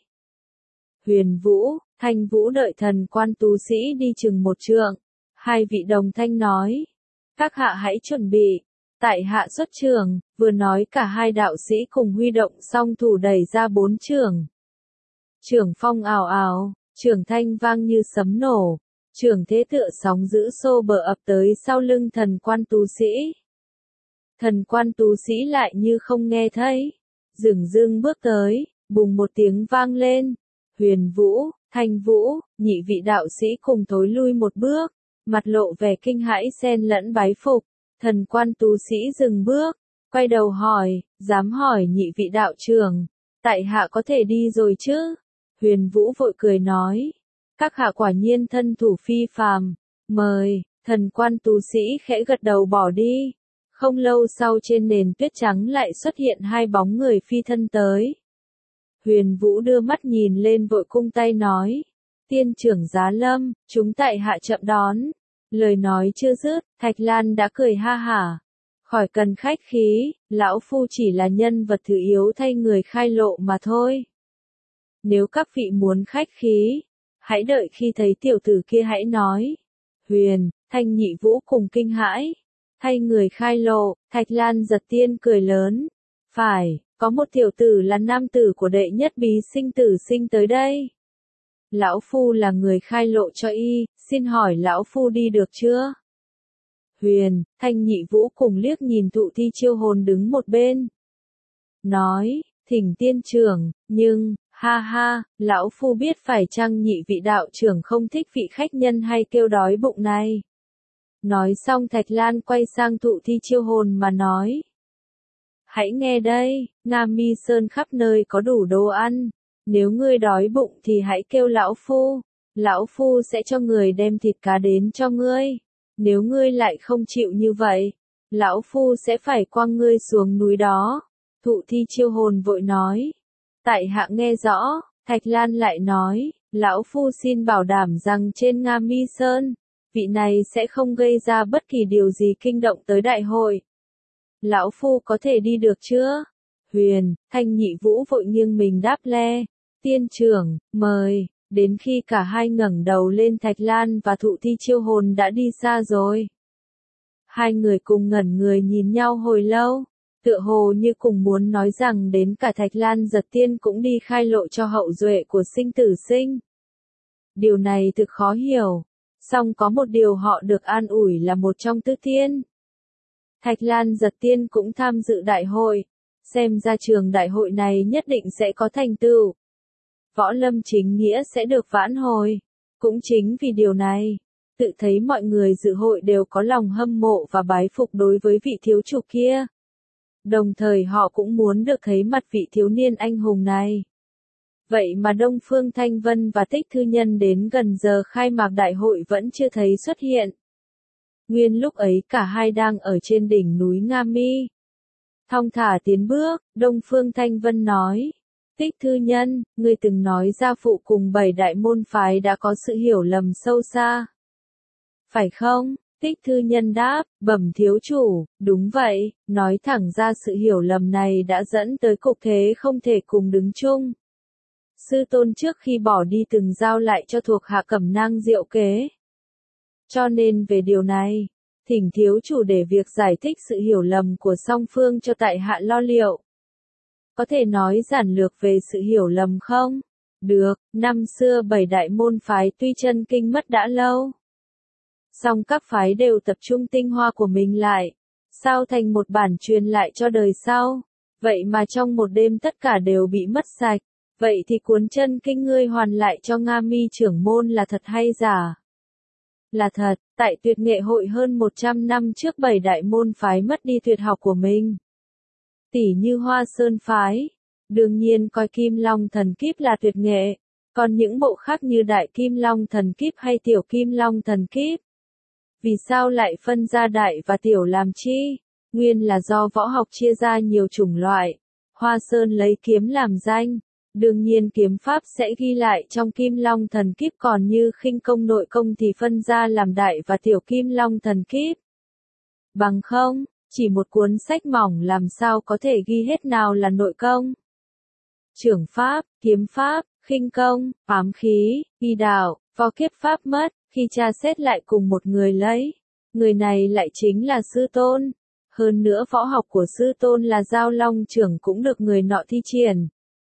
Huyền Vũ, Thanh Vũ đợi thần quan tu sĩ đi chừng một trượng. Hai vị đồng thanh nói. Các hạ hãy chuẩn bị. Tại hạ xuất trường, vừa nói cả hai đạo sĩ cùng huy động song thủ đẩy ra bốn trường. Trường phong ào ào, trường thanh vang như sấm nổ, trường thế tựa sóng dữ xô bờ ập tới sau lưng thần quan tu sĩ. Thần quan tu sĩ lại như không nghe thấy, dửng dưng bước tới, bùng một tiếng vang lên. Huyền Vũ, Thanh Vũ, nhị vị đạo sĩ cùng thối lui một bước, mặt lộ vẻ kinh hãi xen lẫn bái phục. Thần quan tu sĩ dừng bước, quay đầu hỏi, dám hỏi nhị vị đạo trưởng, tại hạ có thể đi rồi chứ? Huyền Vũ vội cười nói, các hạ quả nhiên thân thủ phi phàm, mời. Thần quan tu sĩ khẽ gật đầu bỏ đi. Không lâu sau trên nền tuyết trắng lại xuất hiện hai bóng người phi thân tới. Huyền Vũ đưa mắt nhìn lên vội cung tay nói, tiên trưởng Giá Lâm, chúng tại hạ chậm đón. Lời nói chưa dứt, Thạch Lan đã cười ha hả. Khỏi cần khách khí, lão phu chỉ là nhân vật thứ yếu thay người khai lộ mà thôi. Nếu các vị muốn khách khí, hãy đợi khi thấy tiểu tử kia hãy nói. Huyền, Thanh Nhị Vũ cùng kinh hãi. Thay người khai lộ, Thạch Lan giật tiên cười lớn. Phải, có một tiểu tử là nam tử của đệ nhất Bí sinh tử sinh tới đây. Lão phu là người khai lộ cho y, xin hỏi lão phu đi được chưa? Huyền, Thanh Nhị Vũ cùng liếc nhìn Thụ Thi Chiêu Hồn đứng một bên. Nói, thỉnh tiên trưởng, nhưng, ha ha, lão phu biết phải chăng nhị vị đạo trưởng không thích vị khách nhân hay kêu đói bụng này. Nói xong Thạch Lan quay sang Thụ Thi Chiêu Hồn mà nói. Hãy nghe đây, Nga Mi Sơn khắp nơi có đủ đồ ăn. Nếu ngươi đói bụng thì hãy kêu lão phu, lão phu sẽ cho người đem thịt cá đến cho ngươi. Nếu ngươi lại không chịu như vậy, lão phu sẽ phải quăng ngươi xuống núi đó. Thụ Thi Chiêu Hồn vội nói. Tại hạ nghe rõ, Thạch Lan lại nói, Lão Phu xin bảo đảm rằng trên Nga Mi Sơn, vị này sẽ không gây ra bất kỳ điều gì kinh động tới đại hội. Lão Phu có thể đi được chưa? Huyền, Thanh Nhị Vũ vội nghiêng mình đáp le. Tiên trưởng, mời. Đến khi cả hai ngẩng đầu lên, Thạch Lan và Thụ Thi chiêu hồn đã đi xa rồi. Hai người cùng ngẩn người nhìn nhau hồi lâu, tựa hồ như cùng muốn nói rằng đến cả Thạch Lan Giật Tiên cũng đi khai lộ cho hậu duệ của Sinh Tử Sinh. Điều này thực khó hiểu, song có một điều họ được an ủi là một trong tứ tiên. Thạch Lan Giật Tiên cũng tham dự đại hội, xem ra trường đại hội này nhất định sẽ có thành tựu. Võ lâm chính nghĩa sẽ được vãn hồi. Cũng chính vì điều này, tự thấy mọi người dự hội đều có lòng hâm mộ và bái phục đối với vị thiếu chủ kia. Đồng thời họ cũng muốn được thấy mặt vị thiếu niên anh hùng này. Vậy mà Đông Phương Thanh Vân và Tích Thư Nhân đến gần giờ khai mạc đại hội vẫn chưa thấy xuất hiện. Nguyên lúc ấy cả hai đang ở trên đỉnh núi Nga Mi. Thong thả tiến bước, Đông Phương Thanh Vân nói. Tích Thư Nhân, ngươi từng nói gia phụ cùng bảy đại môn phái đã có sự hiểu lầm sâu xa. Phải không? Tích Thư Nhân đáp, bẩm thiếu chủ, đúng vậy, nói thẳng ra sự hiểu lầm này đã dẫn tới cục thế không thể cùng đứng chung. Sư tôn trước khi bỏ đi từng giao lại cho thuộc hạ cẩm nang diệu kế. Cho nên về điều này, thỉnh thiếu chủ để việc giải thích sự hiểu lầm của song phương cho tại hạ lo liệu. Có thể nói giản lược về sự hiểu lầm không? Được, năm xưa bảy đại môn phái tuy chân kinh mất đã lâu. Song các phái đều tập trung tinh hoa của mình lại, sao thành một bản truyền lại cho đời sau. Vậy mà trong một đêm tất cả đều bị mất sạch. Vậy thì cuốn chân kinh ngươi hoàn lại cho Nga Mi trưởng môn là thật hay giả? Là thật, tại tuyệt nghệ hội hơn một trăm năm trước bảy đại môn phái mất đi tuyệt học của mình. Tỉ như Hoa Sơn phái, đương nhiên coi Kim Long Thần Kíp là tuyệt nghệ, còn những bộ khác như Đại Kim Long Thần Kíp hay Tiểu Kim Long Thần Kíp. Vì sao lại phân ra đại và tiểu làm chi? Nguyên là do võ học chia ra nhiều chủng loại. Hoa Sơn lấy kiếm làm danh. Đương nhiên kiếm pháp sẽ ghi lại trong Kim Long Thần Kíp, còn như khinh công nội công thì phân ra làm đại và tiểu Kim Long Thần Kíp. Bằng không, chỉ một cuốn sách mỏng làm sao có thể ghi hết nào là nội công. Trưởng pháp, kiếm pháp, khinh công, ám khí, y đạo, võ kiếp pháp mất, khi tra xét lại cùng một người lấy. Người này lại chính là sư tôn. Hơn nữa võ học của sư tôn là Giao Long trưởng cũng được người nọ thi triển.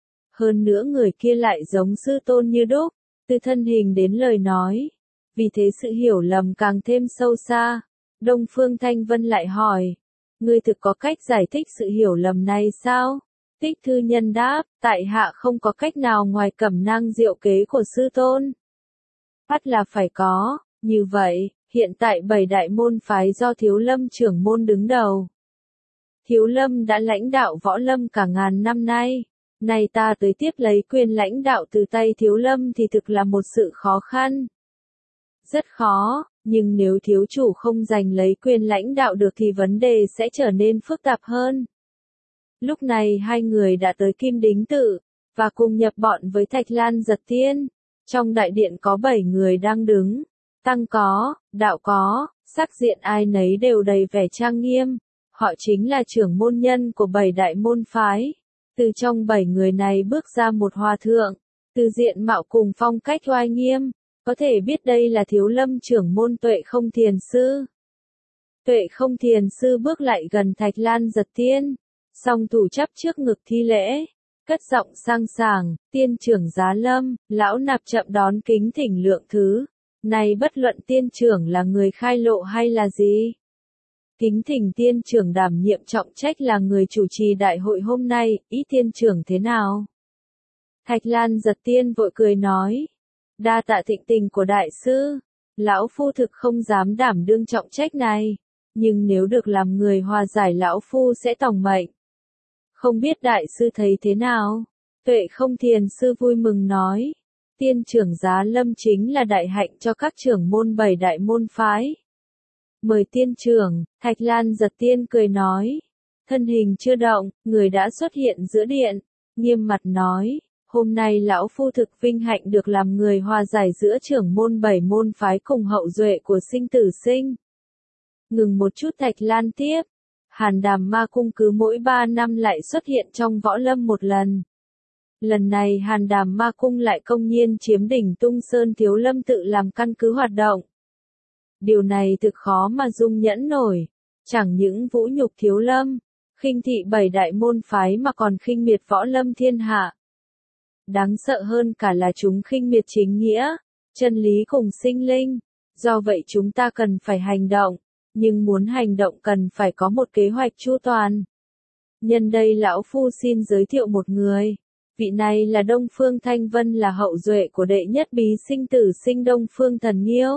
Hơn nữa người kia lại giống sư tôn như đúc, từ thân hình đến lời nói. Vì thế sự hiểu lầm càng thêm sâu xa. Đông Phương Thanh Vân lại hỏi, ngươi thực có cách giải thích sự hiểu lầm này sao? Tích Thư Nhân đáp, tại hạ không có cách nào ngoài cẩm nang diệu kế của sư tôn. Bắt là phải có, như vậy, hiện tại bảy đại môn phái do Thiếu Lâm trưởng môn đứng đầu. Thiếu Lâm đã lãnh đạo võ lâm cả ngàn năm nay. Nay ta tới tiếp lấy quyền lãnh đạo từ tay Thiếu Lâm thì thực là một sự khó khăn. Rất khó, nhưng nếu thiếu chủ không giành lấy quyền lãnh đạo được thì vấn đề sẽ trở nên phức tạp hơn. Lúc này hai người đã tới Kim Đính Tự, và cùng nhập bọn với Thạch Lan Giật Tiên. Trong đại điện có bảy người đang đứng, tăng có, đạo có, sắc diện ai nấy đều đầy vẻ trang nghiêm. Họ chính là trưởng môn nhân của bảy đại môn phái. Từ trong bảy người này bước ra một hòa thượng, từ diện mạo cùng phong cách oai nghiêm, có thể biết đây là Thiếu Lâm trưởng môn Tuệ Không Thiền Sư. Tuệ Không Thiền Sư bước lại gần Thạch Lan Giật Tiên, song thủ chắp trước ngực thi lễ, cất giọng sang sảng, tiên trưởng Giá Lâm, lão nạp chậm đón kính thỉnh lượng thứ. Này bất luận tiên trưởng là người khai lộ hay là gì? Kính thỉnh tiên trưởng đảm nhiệm trọng trách là người chủ trì đại hội hôm nay, ý tiên trưởng thế nào? Thạch Lan Giật Tiên vội cười nói, đa tạ thịnh tình của đại sư, lão phu thực không dám đảm đương trọng trách này, nhưng nếu được làm người hòa giải lão phu sẽ tòng mệnh. Không biết đại sư thấy thế nào? Tuệ Không Thiền Sư vui mừng nói, tiên trưởng Giá Lâm chính là đại hạnh cho các trưởng môn bảy đại môn phái. Mời tiên trưởng, Thạch Lan Giật Tiên cười nói. Thân hình chưa động, người đã xuất hiện giữa điện, nghiêm mặt nói, Hôm nay lão phu thực vinh hạnh được làm người hòa giải giữa trưởng môn bảy môn phái cùng hậu duệ của Sinh Tử Sinh. Ngừng một chút Thạch Lan tiếp. Hàn Đàm Ma Cung cứ mỗi ba năm lại xuất hiện trong võ lâm một lần. Lần này Hàn Đàm Ma Cung lại công nhiên chiếm đỉnh Tung Sơn Thiếu Lâm tự làm căn cứ hoạt động. Điều này thực khó mà dung nhẫn nổi. Chẳng những vũ nhục Thiếu Lâm, khinh thị bảy đại môn phái mà còn khinh miệt võ lâm thiên hạ. Đáng sợ hơn cả là chúng khinh miệt chính nghĩa, chân lý cùng sinh linh. Do vậy chúng ta cần phải hành động, nhưng muốn hành động cần phải có một kế hoạch chu toàn. Nhân đây lão phu xin giới thiệu một người. Vị này là Đông Phương Thanh Vân, là hậu duệ của đệ nhất bí Sinh Tử Sinh Đông Phương Thần Nghiêu.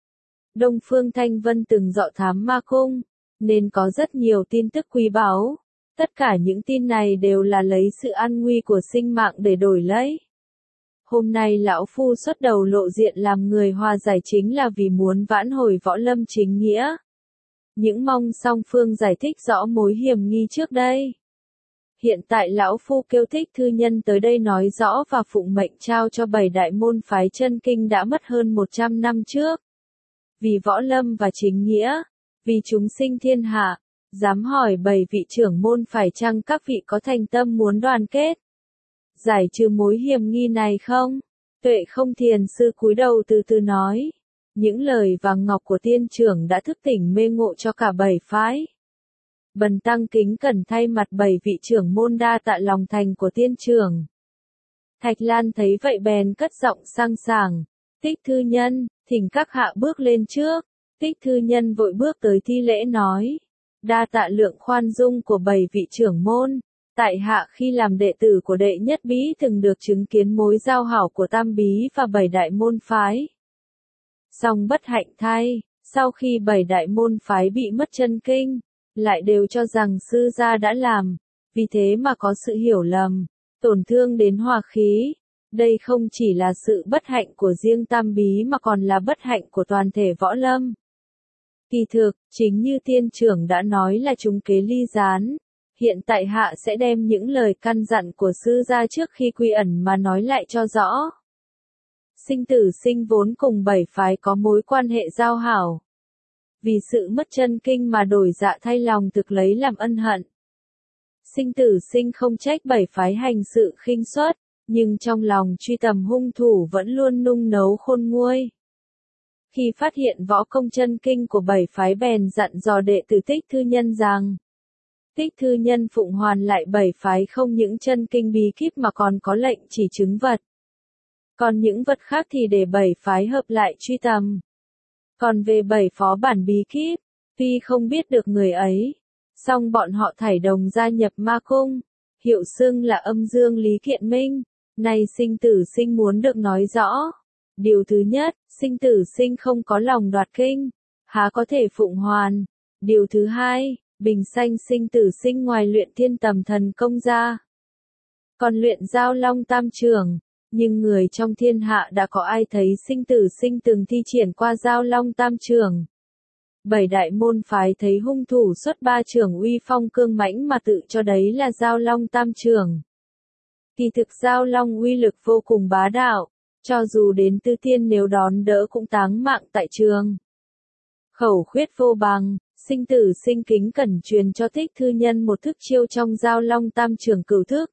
Đông Phương Thanh Vân từng dọ thám ma cung, nên có rất nhiều tin tức quý báu. Tất cả những tin này đều là lấy sự an nguy của sinh mạng để đổi lấy. Hôm nay lão phu xuất đầu lộ diện làm người hòa giải chính là vì muốn vãn hồi võ lâm chính nghĩa. Những mong song phương giải thích rõ mối hiểm nghi trước đây. Hiện tại lão phu kêu Thích Thư Nhân tới đây nói rõ và phụng mệnh trao cho bảy đại môn phái chân kinh đã mất hơn một trăm năm trước. Vì võ lâm và chính nghĩa, vì chúng sinh thiên hạ, dám hỏi bảy vị trưởng môn phải chăng các vị có thành tâm muốn đoàn kết, giải trừ mối hiểm nghi này không? Tuệ Không Thiền sư cúi đầu từ từ nói. Những lời vàng ngọc của tiên trưởng đã thức tỉnh mê ngộ cho cả bảy phái. Bần tăng kính cẩn thay mặt bảy vị trưởng môn đa tạ lòng thành của tiên trưởng. Thạch Lan thấy vậy bèn cất giọng sang sảng. Tích Thư Nhân, thỉnh các hạ bước lên trước. Tích Thư Nhân vội bước tới thi lễ nói. Đa tạ lượng khoan dung của bảy vị trưởng môn. Tại hạ khi làm đệ tử của đệ nhất bí từng được chứng kiến mối giao hảo của tam bí và bảy đại môn phái. Song bất hạnh thay, sau khi bảy đại môn phái bị mất chân kinh, lại đều cho rằng sư gia đã làm, vì thế mà có sự hiểu lầm, tổn thương đến hòa khí. Đây không chỉ là sự bất hạnh của riêng tam bí mà còn là bất hạnh của toàn thể võ lâm. Kỳ thực, chính như tiên trưởng đã nói là chúng kế ly gián. Hiện tại hạ sẽ đem những lời căn dặn của sư gia trước khi quy ẩn mà nói lại cho rõ. Sinh Tử Sinh vốn cùng bảy phái có mối quan hệ giao hảo. Vì sự mất chân kinh mà đổi dạ thay lòng thực lấy làm ân hận. Sinh Tử Sinh không trách bảy phái hành sự khinh suất, nhưng trong lòng truy tầm hung thủ vẫn luôn nung nấu khôn nguôi. Khi phát hiện võ công chân kinh của bảy phái bèn dặn dò đệ tử Tích Thư Nhân rằng, Tích Thư Nhân phụng hoàn lại bảy phái không những chân kinh bí kíp mà còn có lệnh chỉ chứng vật. Còn những vật khác thì để bảy phái hợp lại truy tầm. Còn về bảy phó bản bí kíp, tuy không biết được người ấy, song bọn họ thảy đồng gia nhập ma cung, hiệu xưng là Âm Dương Lý Kiện Minh. Này Sinh Tử Sinh muốn được nói rõ. Điều thứ nhất, Sinh Tử Sinh không có lòng đoạt kinh, há có thể phụng hoàn. Điều thứ hai, Bình Sanh Sinh Tử Sinh ngoài luyện thiên tầm thần công ra, còn luyện Giao Long Tam Trường. Nhưng người trong thiên hạ đã có ai thấy Sinh Tử Sinh từng thi triển qua Giao Long Tam Trường. Bảy đại môn phái thấy hung thủ xuất ba trường uy phong cương mãnh mà tự cho đấy là Giao Long Tam Trường. Kỳ thực Giao Long uy lực vô cùng bá đạo, cho dù đến Tư Tiên nếu đón đỡ cũng táng mạng tại trường. Khẩu khuyết vô bằng, Sinh Tử Sinh kính cẩn truyền cho Thích Thư Nhân một thức chiêu trong Giao Long Tam Trường cửu thức.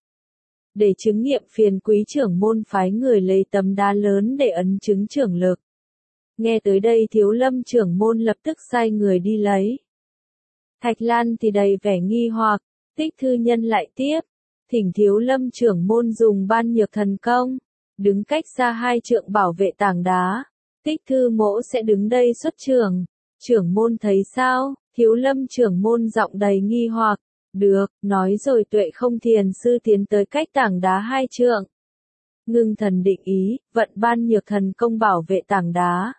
Để chứng nghiệm phiền quý trưởng môn phái người lấy tấm đá lớn để ấn chứng trưởng lực. Nghe tới đây Thiếu Lâm trưởng môn lập tức sai người đi lấy. Thạch Lan thì đầy vẻ nghi hoặc, Tích Thư Nhân lại tiếp, thỉnh Thiếu Lâm trưởng môn dùng ban nhược thần công, đứng cách xa hai trượng bảo vệ tảng đá. Tích Thư mỗ sẽ đứng đây xuất trường. Trưởng môn thấy sao? Thiếu Lâm trưởng môn giọng đầy nghi hoặc. Được, nói rồi Tuệ Không Thiền sư tiến tới cách tảng đá hai trượng. Ngưng thần định ý, vận ban nhược thần công bảo vệ tảng đá.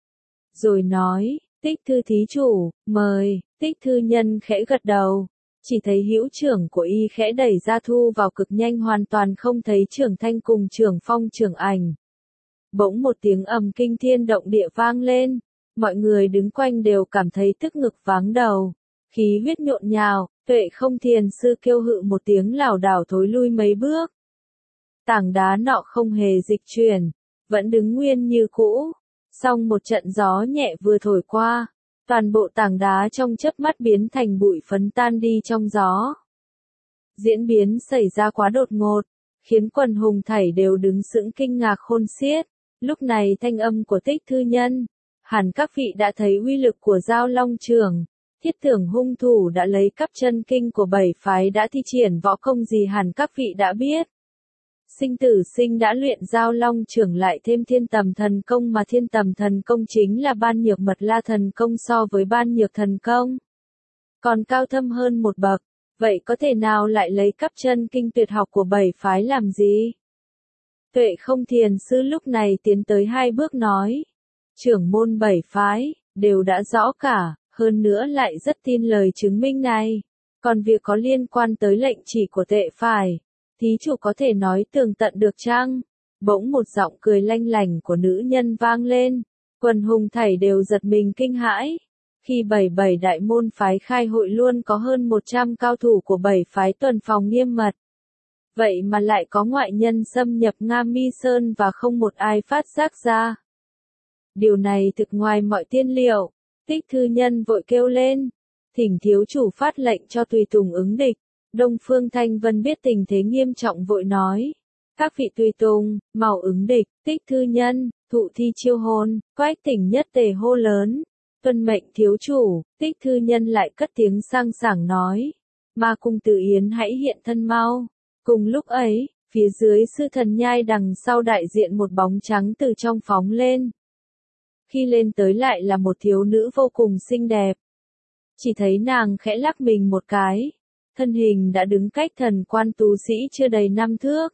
Rồi nói, Tích Thư thí chủ, mời. Tích Thư Nhân khẽ gật đầu. Chỉ thấy hữu trưởng của y khẽ đẩy ra thu vào cực nhanh, hoàn toàn không thấy Trưởng Thanh cùng Trưởng Phong Trưởng Ảnh. Bỗng một tiếng ầm kinh thiên động địa vang lên. Mọi người đứng quanh đều cảm thấy tức ngực váng đầu. Khí huyết nhộn nhào, Tuệ Không Thiền sư kêu hự một tiếng lảo đảo thối lui mấy bước. Tảng đá nọ không hề dịch chuyển, vẫn đứng nguyên như cũ. Song một trận gió nhẹ vừa thổi qua, toàn bộ tảng đá trong chớp mắt biến thành bụi phấn tan đi trong gió. Diễn biến xảy ra quá đột ngột, khiến quần hùng thảy đều đứng sững kinh ngạc khôn xiết. Lúc này thanh âm của Tích Thư Nhân, hẳn các vị đã thấy uy lực của Giao Long Chưởng. Thiết tưởng hung thủ đã lấy cắp chân kinh của bảy phái đã thi triển võ công gì hẳn các vị đã biết. Sinh Tử Sinh đã luyện Giao Long Chưởng lại thêm Thiên Tầm Thần Công, mà Thiên Tầm Thần Công chính là Ban Nhược Mật La Thần Công so với Ban Nhược Thần Công còn cao thâm hơn một bậc. Vậy có thể nào lại lấy cắp chân kinh tuyệt học của bảy phái làm gì? Tuệ Không Thiền Sư lúc này tiến tới hai bước nói. Trưởng môn bảy phái, đều đã rõ cả, hơn nữa lại rất tin lời chứng minh này. Còn việc có liên quan tới lệnh chỉ của Tệ Phải, thí chủ có thể nói tường tận được chăng? Bỗng một giọng cười lanh lảnh của nữ nhân vang lên. Quần hùng thảy đều giật mình kinh hãi. Khi bảy bảy đại môn phái khai hội luôn có hơn một trăm cao thủ của bảy phái tuần phòng nghiêm mật. Vậy mà lại có ngoại nhân xâm nhập Nga Mi Sơn và không một ai phát giác ra. Điều này thực ngoài mọi tiên liệu. Tích Thư Nhân vội kêu lên. Thỉnh thiếu chủ phát lệnh cho tùy tùng ứng địch. Đông Phương Thanh Vân biết tình thế nghiêm trọng vội nói. Các vị tùy tùng, mau ứng địch. Tích Thư Nhân, Thụ Thi chiêu hồn, Quách Tỉnh Nhất Tề hô lớn. Tuân mệnh thiếu chủ. Tích Thư Nhân lại cất tiếng sang sảng nói. Ma Cung Tử Yến hãy hiện thân mau. Cùng lúc ấy, phía dưới Sư Thần Nhai đằng sau đại diện một bóng trắng từ trong phóng lên. Khi lên tới lại là một thiếu nữ vô cùng xinh đẹp. Chỉ thấy nàng khẽ lắc mình một cái, thân hình đã đứng cách Thần Quan tu sĩ chưa đầy năm thước.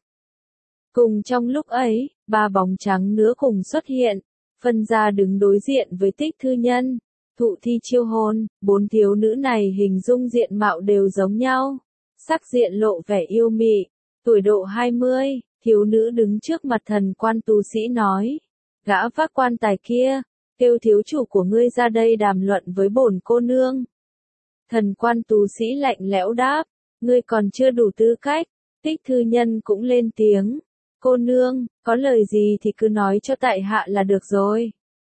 Cùng trong lúc ấy, ba bóng trắng nữa cùng xuất hiện, phân ra đứng đối diện với Tích Thư Nhân, Thụ Thi chiêu hồn. Bốn thiếu nữ này hình dung diện mạo đều giống nhau, sắc diện lộ vẻ yêu mị, tuổi độ hai mươi. Thiếu nữ đứng trước mặt Thần Quan tu sĩ nói, gã vác quan tài kia, kêu thiếu chủ của ngươi ra đây đàm luận với bổn cô nương. Thần Quan tu sĩ lạnh lẽo đáp, ngươi còn chưa đủ tư cách. Tích Thư Nhân cũng lên tiếng, cô nương, có lời gì thì cứ nói cho tại hạ là được rồi.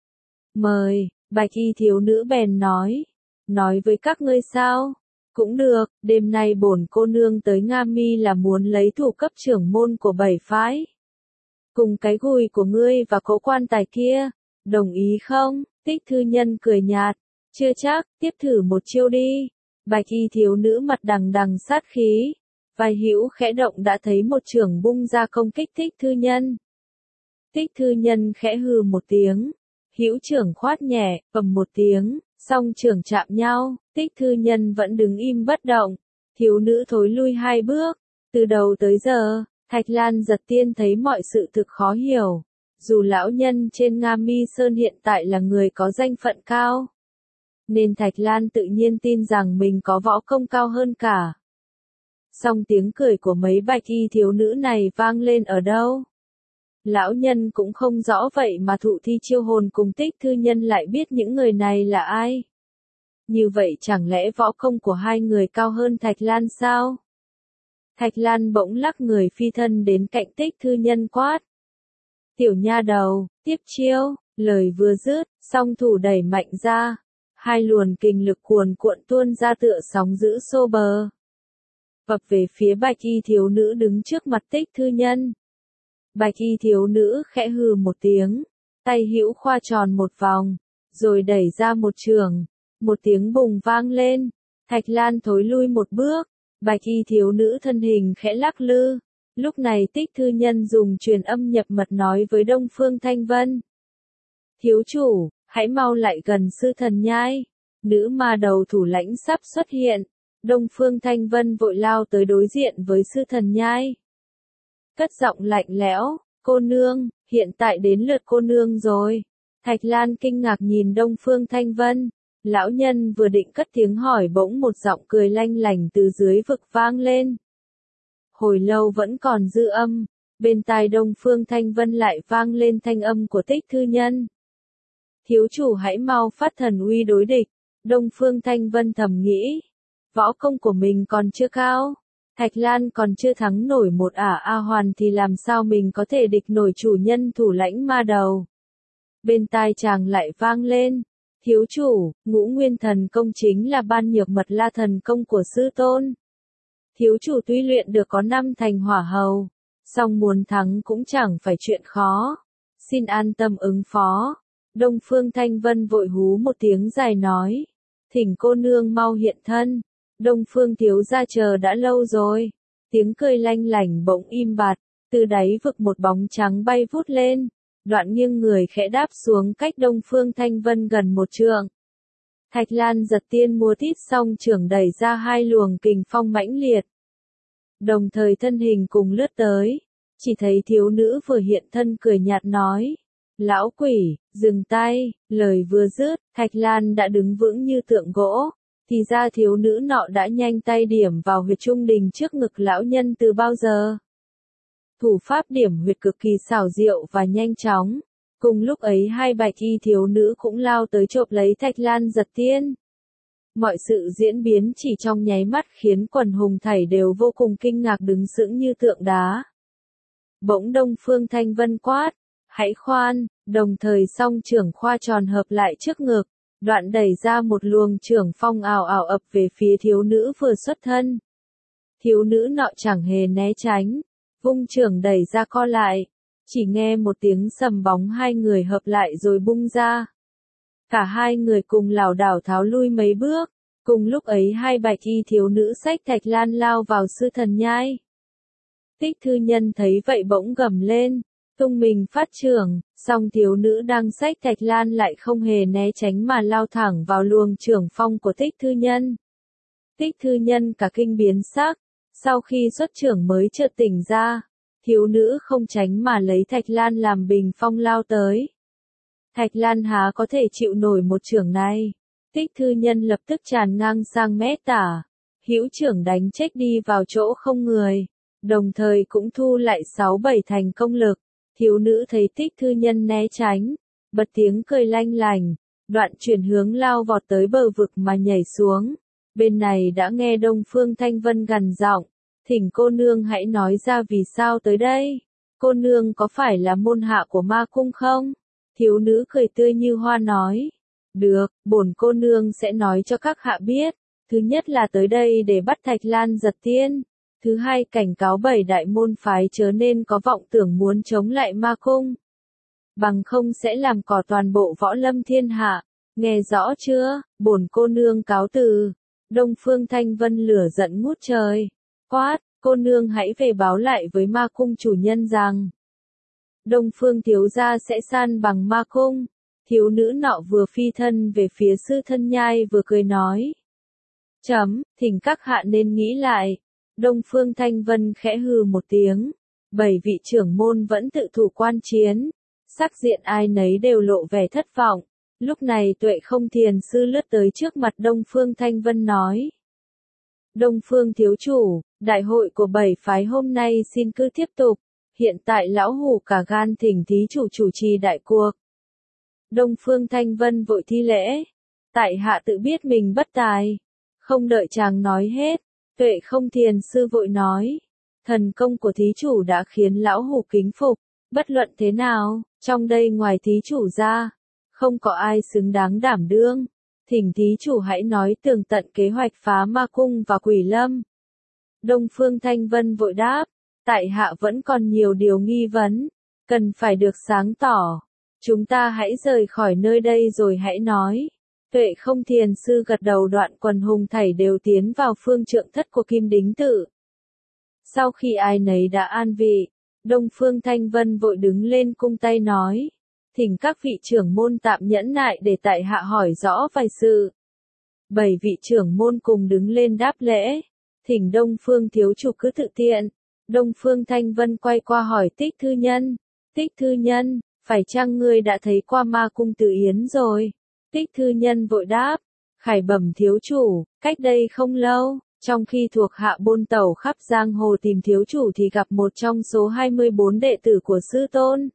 Mời. Bạch y thiếu nữ bèn nói, nói với các ngươi sao? Cũng được, đêm nay bổn cô nương tới Nga Mi là muốn lấy thủ cấp trưởng môn của bảy phái. Cùng cái gùi của ngươi và cỗ quan tài kia, đồng ý không? Tích Thư Nhân cười nhạt, chưa chắc, tiếp thử một chiêu đi. Bạch y thiếu nữ mặt đằng đằng sát khí, vai hữu khẽ động đã thấy một chưởng bung ra công kích Tích Thư Nhân. Tích Thư Nhân khẽ hừ một tiếng, hữu chưởng khoát nhẹ, ầm một tiếng, song chưởng chạm nhau. Tích Thư Nhân vẫn đứng im bất động. Thiếu nữ thối lui hai bước. Từ đầu tới giờ, Thạch Lan Giật Tiên thấy mọi sự thực khó hiểu. Dù lão nhân trên Nga Mi Sơn hiện tại là người có danh phận cao, nên Thạch Lan tự nhiên tin rằng mình có võ công cao hơn cả. Song tiếng cười của mấy bạch y thiếu nữ này vang lên ở đâu? Lão nhân cũng không rõ, vậy mà Thụ Thi chiêu hồn cùng Tích Thư Nhân lại biết những người này là ai. Như vậy chẳng lẽ võ công của hai người cao hơn Thạch Lan sao? Thạch Lan bỗng lắc người phi thân đến cạnh Tích Thư Nhân quát. Tiểu nha đầu, tiếp chiêu. Lời vừa dứt, song thủ đẩy mạnh ra. Hai luồn kình lực cuồn cuộn tuôn ra tựa sóng dữ xô bờ. Vập về phía bạch y thiếu nữ đứng trước mặt Tích Thư Nhân. Bạch y thiếu nữ khẽ hừ một tiếng, tay hữu khoa tròn một vòng, rồi đẩy ra một trường. Một tiếng bùng vang lên, Thạch Lan thối lui một bước, bạch y thiếu nữ thân hình khẽ lắc lư. Lúc này Tích Thư Nhân dùng truyền âm nhập mật nói với Đông Phương Thanh Vân. Thiếu chủ, hãy mau lại gần Sư Thần Nhai. Nữ ma đầu thủ lãnh sắp xuất hiện. Đông Phương Thanh Vân vội lao tới đối diện với Sư Thần Nhai. Cất giọng lạnh lẽo, cô nương, hiện tại đến lượt cô nương rồi. Thạch Lan kinh ngạc nhìn Đông Phương Thanh Vân. Lão nhân vừa định cất tiếng hỏi bỗng một giọng cười lanh lảnh từ dưới vực vang lên. Hồi lâu vẫn còn dư âm, bên tai Đông Phương Thanh Vân lại vang lên thanh âm của Tích Thư Nhân. Thiếu chủ hãy mau phát thần uy đối địch. Đông Phương Thanh Vân thầm nghĩ, võ công của mình còn chưa cao, Thạch Lan còn chưa thắng nổi một ả A Hoàn thì làm sao mình có thể địch nổi chủ nhân thủ lãnh ma đầu. Bên tai chàng lại vang lên, thiếu chủ, Ngũ Nguyên thần công chính là ban nhược mật la thần công của sư tôn. Thiếu chủ tuy luyện được có năm thành hỏa hầu, song muốn thắng cũng chẳng phải chuyện khó. Xin an tâm ứng phó. Đông Phương Thanh Vân vội hú một tiếng dài nói, thỉnh cô nương mau hiện thân. Đông Phương thiếu gia chờ đã lâu rồi. Tiếng cười lanh lảnh bỗng im bặt, từ đáy vực một bóng trắng bay vút lên, đoạn nghiêng người khẽ đáp xuống cách Đông Phương Thanh Vân gần một trượng. Thạch Lan giật tiên múa tít song trưởng đẩy ra hai luồng kình phong mãnh liệt. Đồng thời thân hình cùng lướt tới, chỉ thấy thiếu nữ vừa hiện thân cười nhạt nói, lão quỷ, dừng tay. Lời vừa dứt, Thạch Lan đã đứng vững như tượng gỗ. Thì ra thiếu nữ nọ đã nhanh tay điểm vào huyệt trung đình trước ngực lão nhân từ bao giờ. Thủ pháp điểm huyệt cực kỳ xảo diệu và nhanh chóng. Cùng lúc ấy hai bạch y thiếu nữ cũng lao tới chộp lấy Thạch Lan giật tiên. Mọi sự diễn biến chỉ trong nháy mắt khiến quần hùng thảy đều vô cùng kinh ngạc đứng sững như tượng đá. Bỗng Đông Phương Thanh Vân quát, hãy khoan, đồng thời song trưởng khoa tròn hợp lại trước ngực. Đoạn đẩy ra một luồng trưởng phong ào ào ập về phía thiếu nữ vừa xuất thân. Thiếu nữ nọ chẳng hề né tránh, vung trưởng đẩy ra co lại, chỉ nghe một tiếng sầm bóng hai người hợp lại rồi bung ra. Cả hai người cùng lảo đảo tháo lui mấy bước, cùng lúc ấy hai bạch y thiếu nữ xách Thạch Lan lao vào sư thần nhai. Tích Thư Nhân thấy vậy bỗng gầm lên, tung mình phát trưởng, song thiếu nữ đang xách Thạch Lan lại không hề né tránh mà lao thẳng vào luồng trưởng phong của Tích Thư Nhân. Tích Thư Nhân cả kinh biến sắc, sau khi xuất trưởng mới chợt tỉnh ra, thiếu nữ không tránh mà lấy Thạch Lan làm bình phong lao tới. Thạch Lan há có thể chịu nổi một trưởng này, Tích Thư Nhân lập tức tràn ngang sang mét tả, hữu trưởng đánh trách đi vào chỗ không người, đồng thời cũng thu lại sáu bảy thành công lực. Thiếu nữ thấy Tích Thư Nhân né tránh, bật tiếng cười lanh lành, đoạn chuyển hướng lao vọt tới bờ vực mà nhảy xuống. Bên này đã nghe Đông Phương Thanh Vân gằn giọng, thỉnh cô nương hãy nói ra vì sao tới đây. Cô nương có phải là môn hạ của ma cung không? Thiếu nữ cười tươi như hoa nói, được, bổn cô nương sẽ nói cho các hạ biết. Thứ nhất là tới đây để bắt Thạch Lan giật tiên. Thứ hai cảnh cáo bảy đại môn phái chớ nên có vọng tưởng muốn chống lại ma cung. Bằng không sẽ làm cỏ toàn bộ võ lâm thiên hạ. Nghe rõ chưa, bổn cô nương cáo từ. Đông Phương Thanh Vân lửa giận ngút trời. Quát, cô nương hãy về báo lại với ma cung chủ nhân rằng. Đông Phương thiếu gia sẽ san bằng ma cung. Thiếu nữ nọ vừa phi thân về phía sư thân nhai vừa cười nói. Chấm, thỉnh các hạ nên nghĩ lại. Đông Phương Thanh Vân khẽ hừ một tiếng, bảy vị trưởng môn vẫn tự thủ quan chiến, sắc diện ai nấy đều lộ vẻ thất vọng. Lúc này Tuệ Không Thiền sư lướt tới trước mặt Đông Phương Thanh Vân nói. Đông Phương thiếu chủ, đại hội của bảy phái hôm nay xin cứ tiếp tục, hiện tại lão hủ cả gan thỉnh thí chủ chủ trì đại cuộc. Đông Phương Thanh Vân vội thi lễ, tại hạ tự biết mình bất tài, không đợi chàng nói hết. Tuệ Không Thiền sư vội nói, thần công của thí chủ đã khiến lão hủ kính phục, bất luận thế nào, trong đây ngoài thí chủ ra, không có ai xứng đáng đảm đương, thỉnh thí chủ hãy nói tường tận kế hoạch phá ma cung và quỷ lâm. Đông Phương Thanh Vân vội đáp, tại hạ vẫn còn nhiều điều nghi vấn, cần phải được sáng tỏ, chúng ta hãy rời khỏi nơi đây rồi hãy nói. Tuệ Không Thiền sư gật đầu, đoạn quần hùng thảy đều tiến vào phương trượng thất của Kim Đính Tự. Sau khi ai nấy đã an vị, Đông Phương Thanh Vân vội đứng lên cung tay nói, thỉnh các vị trưởng môn tạm nhẫn nại để tại hạ hỏi rõ vài sự. Bảy vị trưởng môn cùng đứng lên đáp lễ, thỉnh Đông Phương thiếu chủ cứ tự tiện. Đông Phương Thanh Vân quay qua hỏi Tích Thư Nhân, Tích Thư Nhân, phải chăng ngươi đã thấy qua ma cung Từ Yến rồi? Tích Thư Nhân vội đáp, khải bẩm thiếu chủ, cách đây không lâu, trong khi thuộc hạ buôn tẩu khắp giang hồ tìm thiếu chủ thì gặp một trong số hai mươi bốn đệ tử của sư tôn.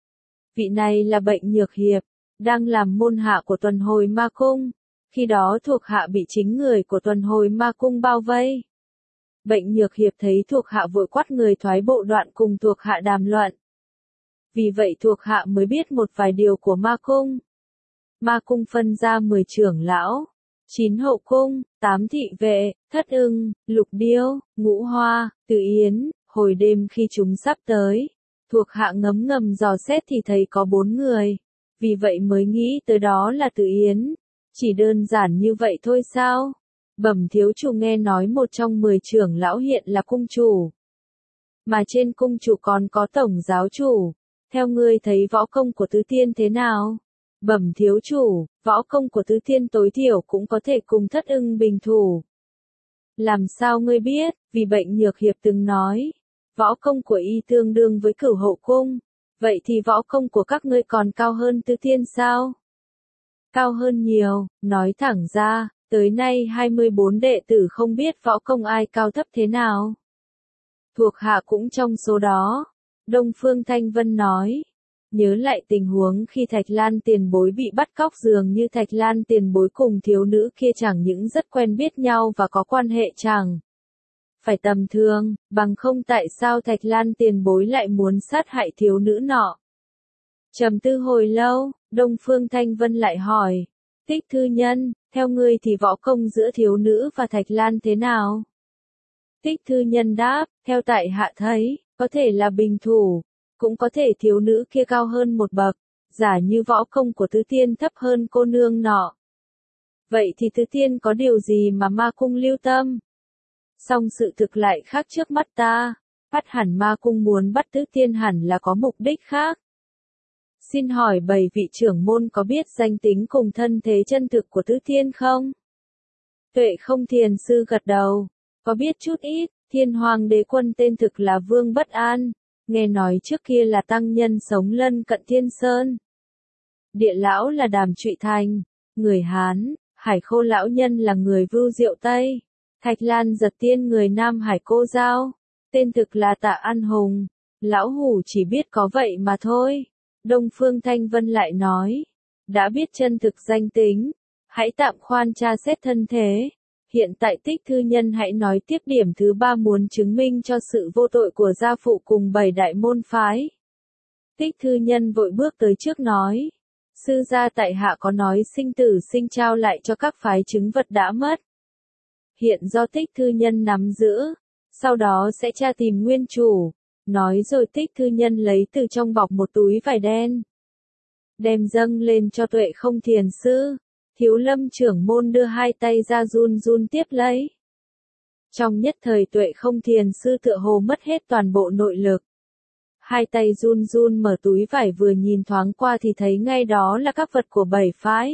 Vị này là Bệnh Nhược Hiệp, đang làm môn hạ của Tuần Hồi Ma Cung, khi đó thuộc hạ bị chính người của Tuần Hồi Ma Cung bao vây. Bệnh Nhược Hiệp thấy thuộc hạ vội quát người thoái bộ đoạn cùng thuộc hạ đàm luận. Vì vậy thuộc hạ mới biết một vài điều của ma cung. Ma cung phân ra mười trưởng lão, chín hậu cung, tám thị vệ, thất ưng, lục điêu, ngũ hoa, Từ Yến. Hồi đêm khi chúng sắp tới, thuộc hạ ngấm ngầm dò xét thì thấy có bốn người. Vì vậy mới nghĩ tới đó là Từ Yến. Chỉ đơn giản như vậy thôi sao? Bẩm thiếu chủ, nghe nói một trong mười trưởng lão hiện là cung chủ. Mà trên cung chủ còn có tổng giáo chủ. Theo ngươi thấy võ công của Tứ Tiên thế nào? Bẩm thiếu chủ, võ công của Tứ Tiên tối thiểu cũng có thể cùng Thất Ưng bình thủ. Làm sao ngươi biết? Vì Bệnh Nhược Hiệp từng nói, võ công của y tương đương với Cửu Hậu cung. Vậy thì võ công của các ngươi còn cao hơn Tứ Tiên sao? Cao hơn nhiều, nói thẳng ra, tới nay hai mươi bốn đệ tử không biết võ công ai cao thấp thế nào. Thuộc hạ cũng trong số đó. Đông Phương Thanh Vân nói. Nhớ lại tình huống khi Thạch Lan tiền bối bị bắt cóc, dường như Thạch Lan tiền bối cùng thiếu nữ kia chẳng những rất quen biết nhau và có quan hệ chẳng phải tầm thường, bằng không tại sao Thạch Lan tiền bối lại muốn sát hại thiếu nữ nọ. Trầm tư hồi lâu, Đông Phương Thanh Vân lại hỏi, Tích thư nhân, theo ngươi thì võ công giữa thiếu nữ và Thạch Lan thế nào? Tích thư nhân đáp, theo tại hạ thấy, có thể là bình thủ, cũng có thể thiếu nữ kia cao hơn một bậc, giả như võ công của Tứ Tiên thấp hơn cô nương nọ. Vậy thì Tứ Tiên có điều gì mà ma cung lưu tâm? Song sự thực lại khác trước mắt ta, bắt hẳn ma cung muốn bắt Tứ Tiên hẳn là có mục đích khác. Xin hỏi bảy vị trưởng môn có biết danh tính cùng thân thế chân thực của Tứ Tiên không? Tuệ Không Thiền sư gật đầu, có biết chút ít. Thiên Hoàng đế quân tên thực là Vương Bất An, nghe nói trước kia là tăng nhân sống lân cận Thiên Sơn. Địa lão là Đàm Trụy Thành, người Hán, Hải Khô lão nhân là người Vưu Diệu Tây, Thạch Lan Giật Tiên người Nam Hải Cô Giao, tên thực là Tạ An Hùng. Lão hủ chỉ biết có vậy mà thôi. Đông Phương Thanh Vân lại nói, đã biết chân thực danh tính, hãy tạm khoan tra xét thân thế. Hiện tại Tích thư nhân hãy nói tiếp điểm thứ ba muốn chứng minh cho sự vô tội của gia phụ cùng bảy đại môn phái. Tích thư nhân vội bước tới trước nói, sư gia tại hạ có nói sinh tử sinh trao lại cho các phái chứng vật đã mất. Hiện do Tích thư nhân nắm giữ, sau đó sẽ tra tìm nguyên chủ. Nói rồi Tích thư nhân lấy từ trong bọc một túi vải đen, đem dâng lên cho Tuệ Không Thiền sư. Thiếu Lâm trưởng môn đưa hai tay ra run run tiếp lấy. Trong nhất thời Tuệ Không Thiền sư tựa hồ mất hết toàn bộ nội lực. Hai tay run run mở túi vải, vừa nhìn thoáng qua thì thấy ngay đó là các vật của bảy phái.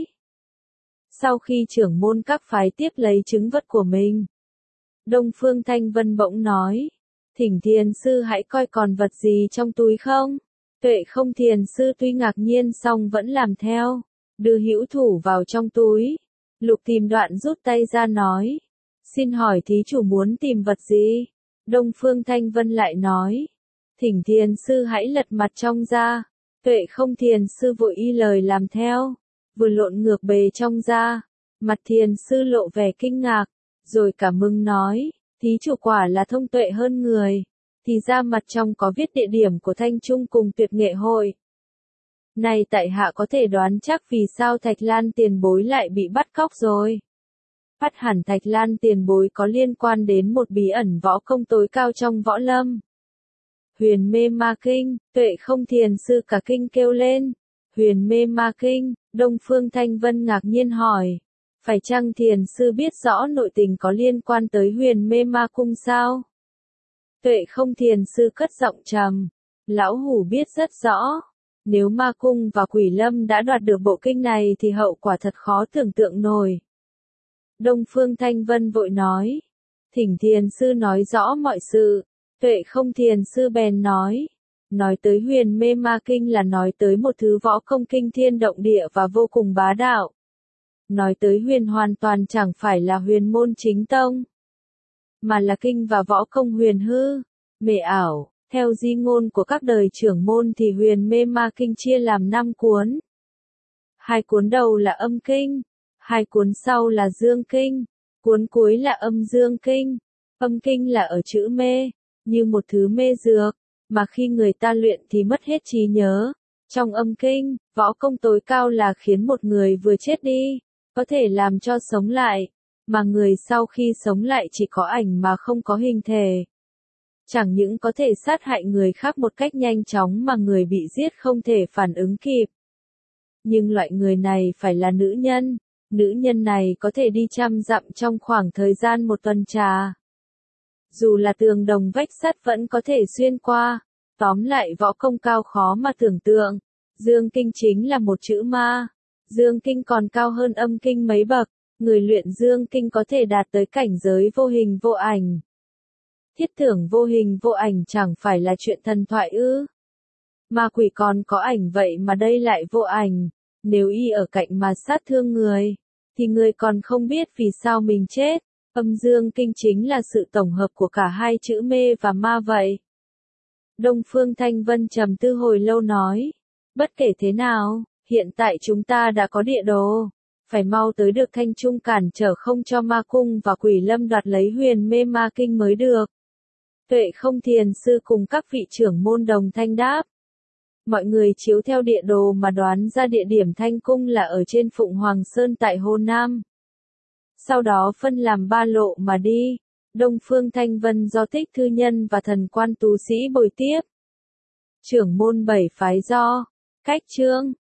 Sau khi trưởng môn các phái tiếp lấy chứng vật của mình, Đông Phương Thanh Vân bỗng nói, thỉnh thiền sư hãy coi còn vật gì trong túi không. Tuệ Không Thiền sư tuy ngạc nhiên song vẫn làm theo. Đưa hữu thủ vào trong túi. Lục Tìm Đoạn rút tay ra nói, xin hỏi thí chủ muốn tìm vật gì? Đông Phương Thanh Vân lại nói, thỉnh thiền sư hãy lật mặt trong ra. Tuệ Không Thiền sư vội y lời làm theo, vừa lộn ngược bề trong ra. Mặt thiền sư lộ vẻ kinh ngạc, rồi cảm mừng nói, thí chủ quả là thông tuệ hơn người. Thì ra mặt trong có viết địa điểm của Thanh Trung cùng Tuyệt Nghệ hội. Này tại hạ có thể đoán chắc vì sao Thạch Lan tiền bối lại bị bắt cóc rồi. Bắt hẳn Thạch Lan tiền bối có liên quan đến một bí ẩn võ công tối cao trong võ lâm. Huyền Mê Ma Kinh. Tuệ Không Thiền sư cả kinh kêu lên. Huyền Mê Ma Kinh. Đông Phương Thanh Vân ngạc nhiên hỏi, phải chăng thiền sư biết rõ nội tình có liên quan tới Huyền Mê Ma Cung sao? Tuệ Không Thiền sư cất giọng trầm, lão hủ biết rất rõ. Nếu Ma Cung và Quỷ Lâm đã đoạt được bộ kinh này thì hậu quả thật khó tưởng tượng nổi. Đông Phương Thanh Vân vội nói, thỉnh thiền sư nói rõ mọi sự. Tuệ Không Thiền sư bèn nói, nói tới Huyền Mê Ma Kinh là nói tới một thứ võ công kinh thiên động địa và vô cùng bá đạo. Nói tới huyền hoàn toàn chẳng phải là huyền môn chính tông, mà là kinh và võ công huyền hư, mê ảo. Theo di ngôn của các đời trưởng môn thì Huyền Mê Ma Kinh chia làm năm cuốn. Hai cuốn đầu là Âm Kinh, hai cuốn sau là Dương Kinh, cuốn cuối là Âm Dương Kinh. Âm kinh là ở chữ mê, như một thứ mê dược, mà khi người ta luyện thì mất hết trí nhớ. Trong âm kinh, võ công tối cao là khiến một người vừa chết đi, có thể làm cho sống lại, mà người sau khi sống lại chỉ có ảnh mà không có hình thể. Chẳng những có thể sát hại người khác một cách nhanh chóng mà người bị giết không thể phản ứng kịp. Nhưng loại người này phải là nữ nhân, nữ nhân này có thể đi trăm dặm trong khoảng thời gian một tuần trà. Dù là tường đồng vách sắt vẫn có thể xuyên qua, tóm lại võ công cao khó mà tưởng tượng. Dương kinh chính là một chữ ma. Dương kinh còn cao hơn âm kinh mấy bậc, người luyện dương kinh có thể đạt tới cảnh giới vô hình vô ảnh. Thiết tưởng vô hình vô ảnh chẳng phải là chuyện thần thoại ư? Ma quỷ còn có ảnh vậy mà đây lại vô ảnh. Nếu y ở cạnh mà sát thương người, thì người còn không biết vì sao mình chết. Âm dương kinh chính là sự tổng hợp của cả hai chữ mê và ma vậy. Đông Phương Thanh Vân trầm tư hồi lâu nói. Bất kể thế nào, hiện tại chúng ta đã có địa đồ. Phải mau tới được Thanh Trung cản trở không cho ma cung và quỷ lâm đoạt lấy huyền mê ma kinh mới được. Tuệ không thiền sư cùng các vị trưởng môn đồng thanh đáp. Mọi người chiếu theo địa đồ mà đoán ra địa điểm Thanh Cung là ở trên Phụng Hoàng Sơn tại Hồ Nam. Sau đó phân làm ba lộ mà đi. Đông Phương Thanh Vân do Tích Thư Nhân và Thần Quan Tú Sĩ bồi tiếp. Trưởng môn bảy phái do Cách Chương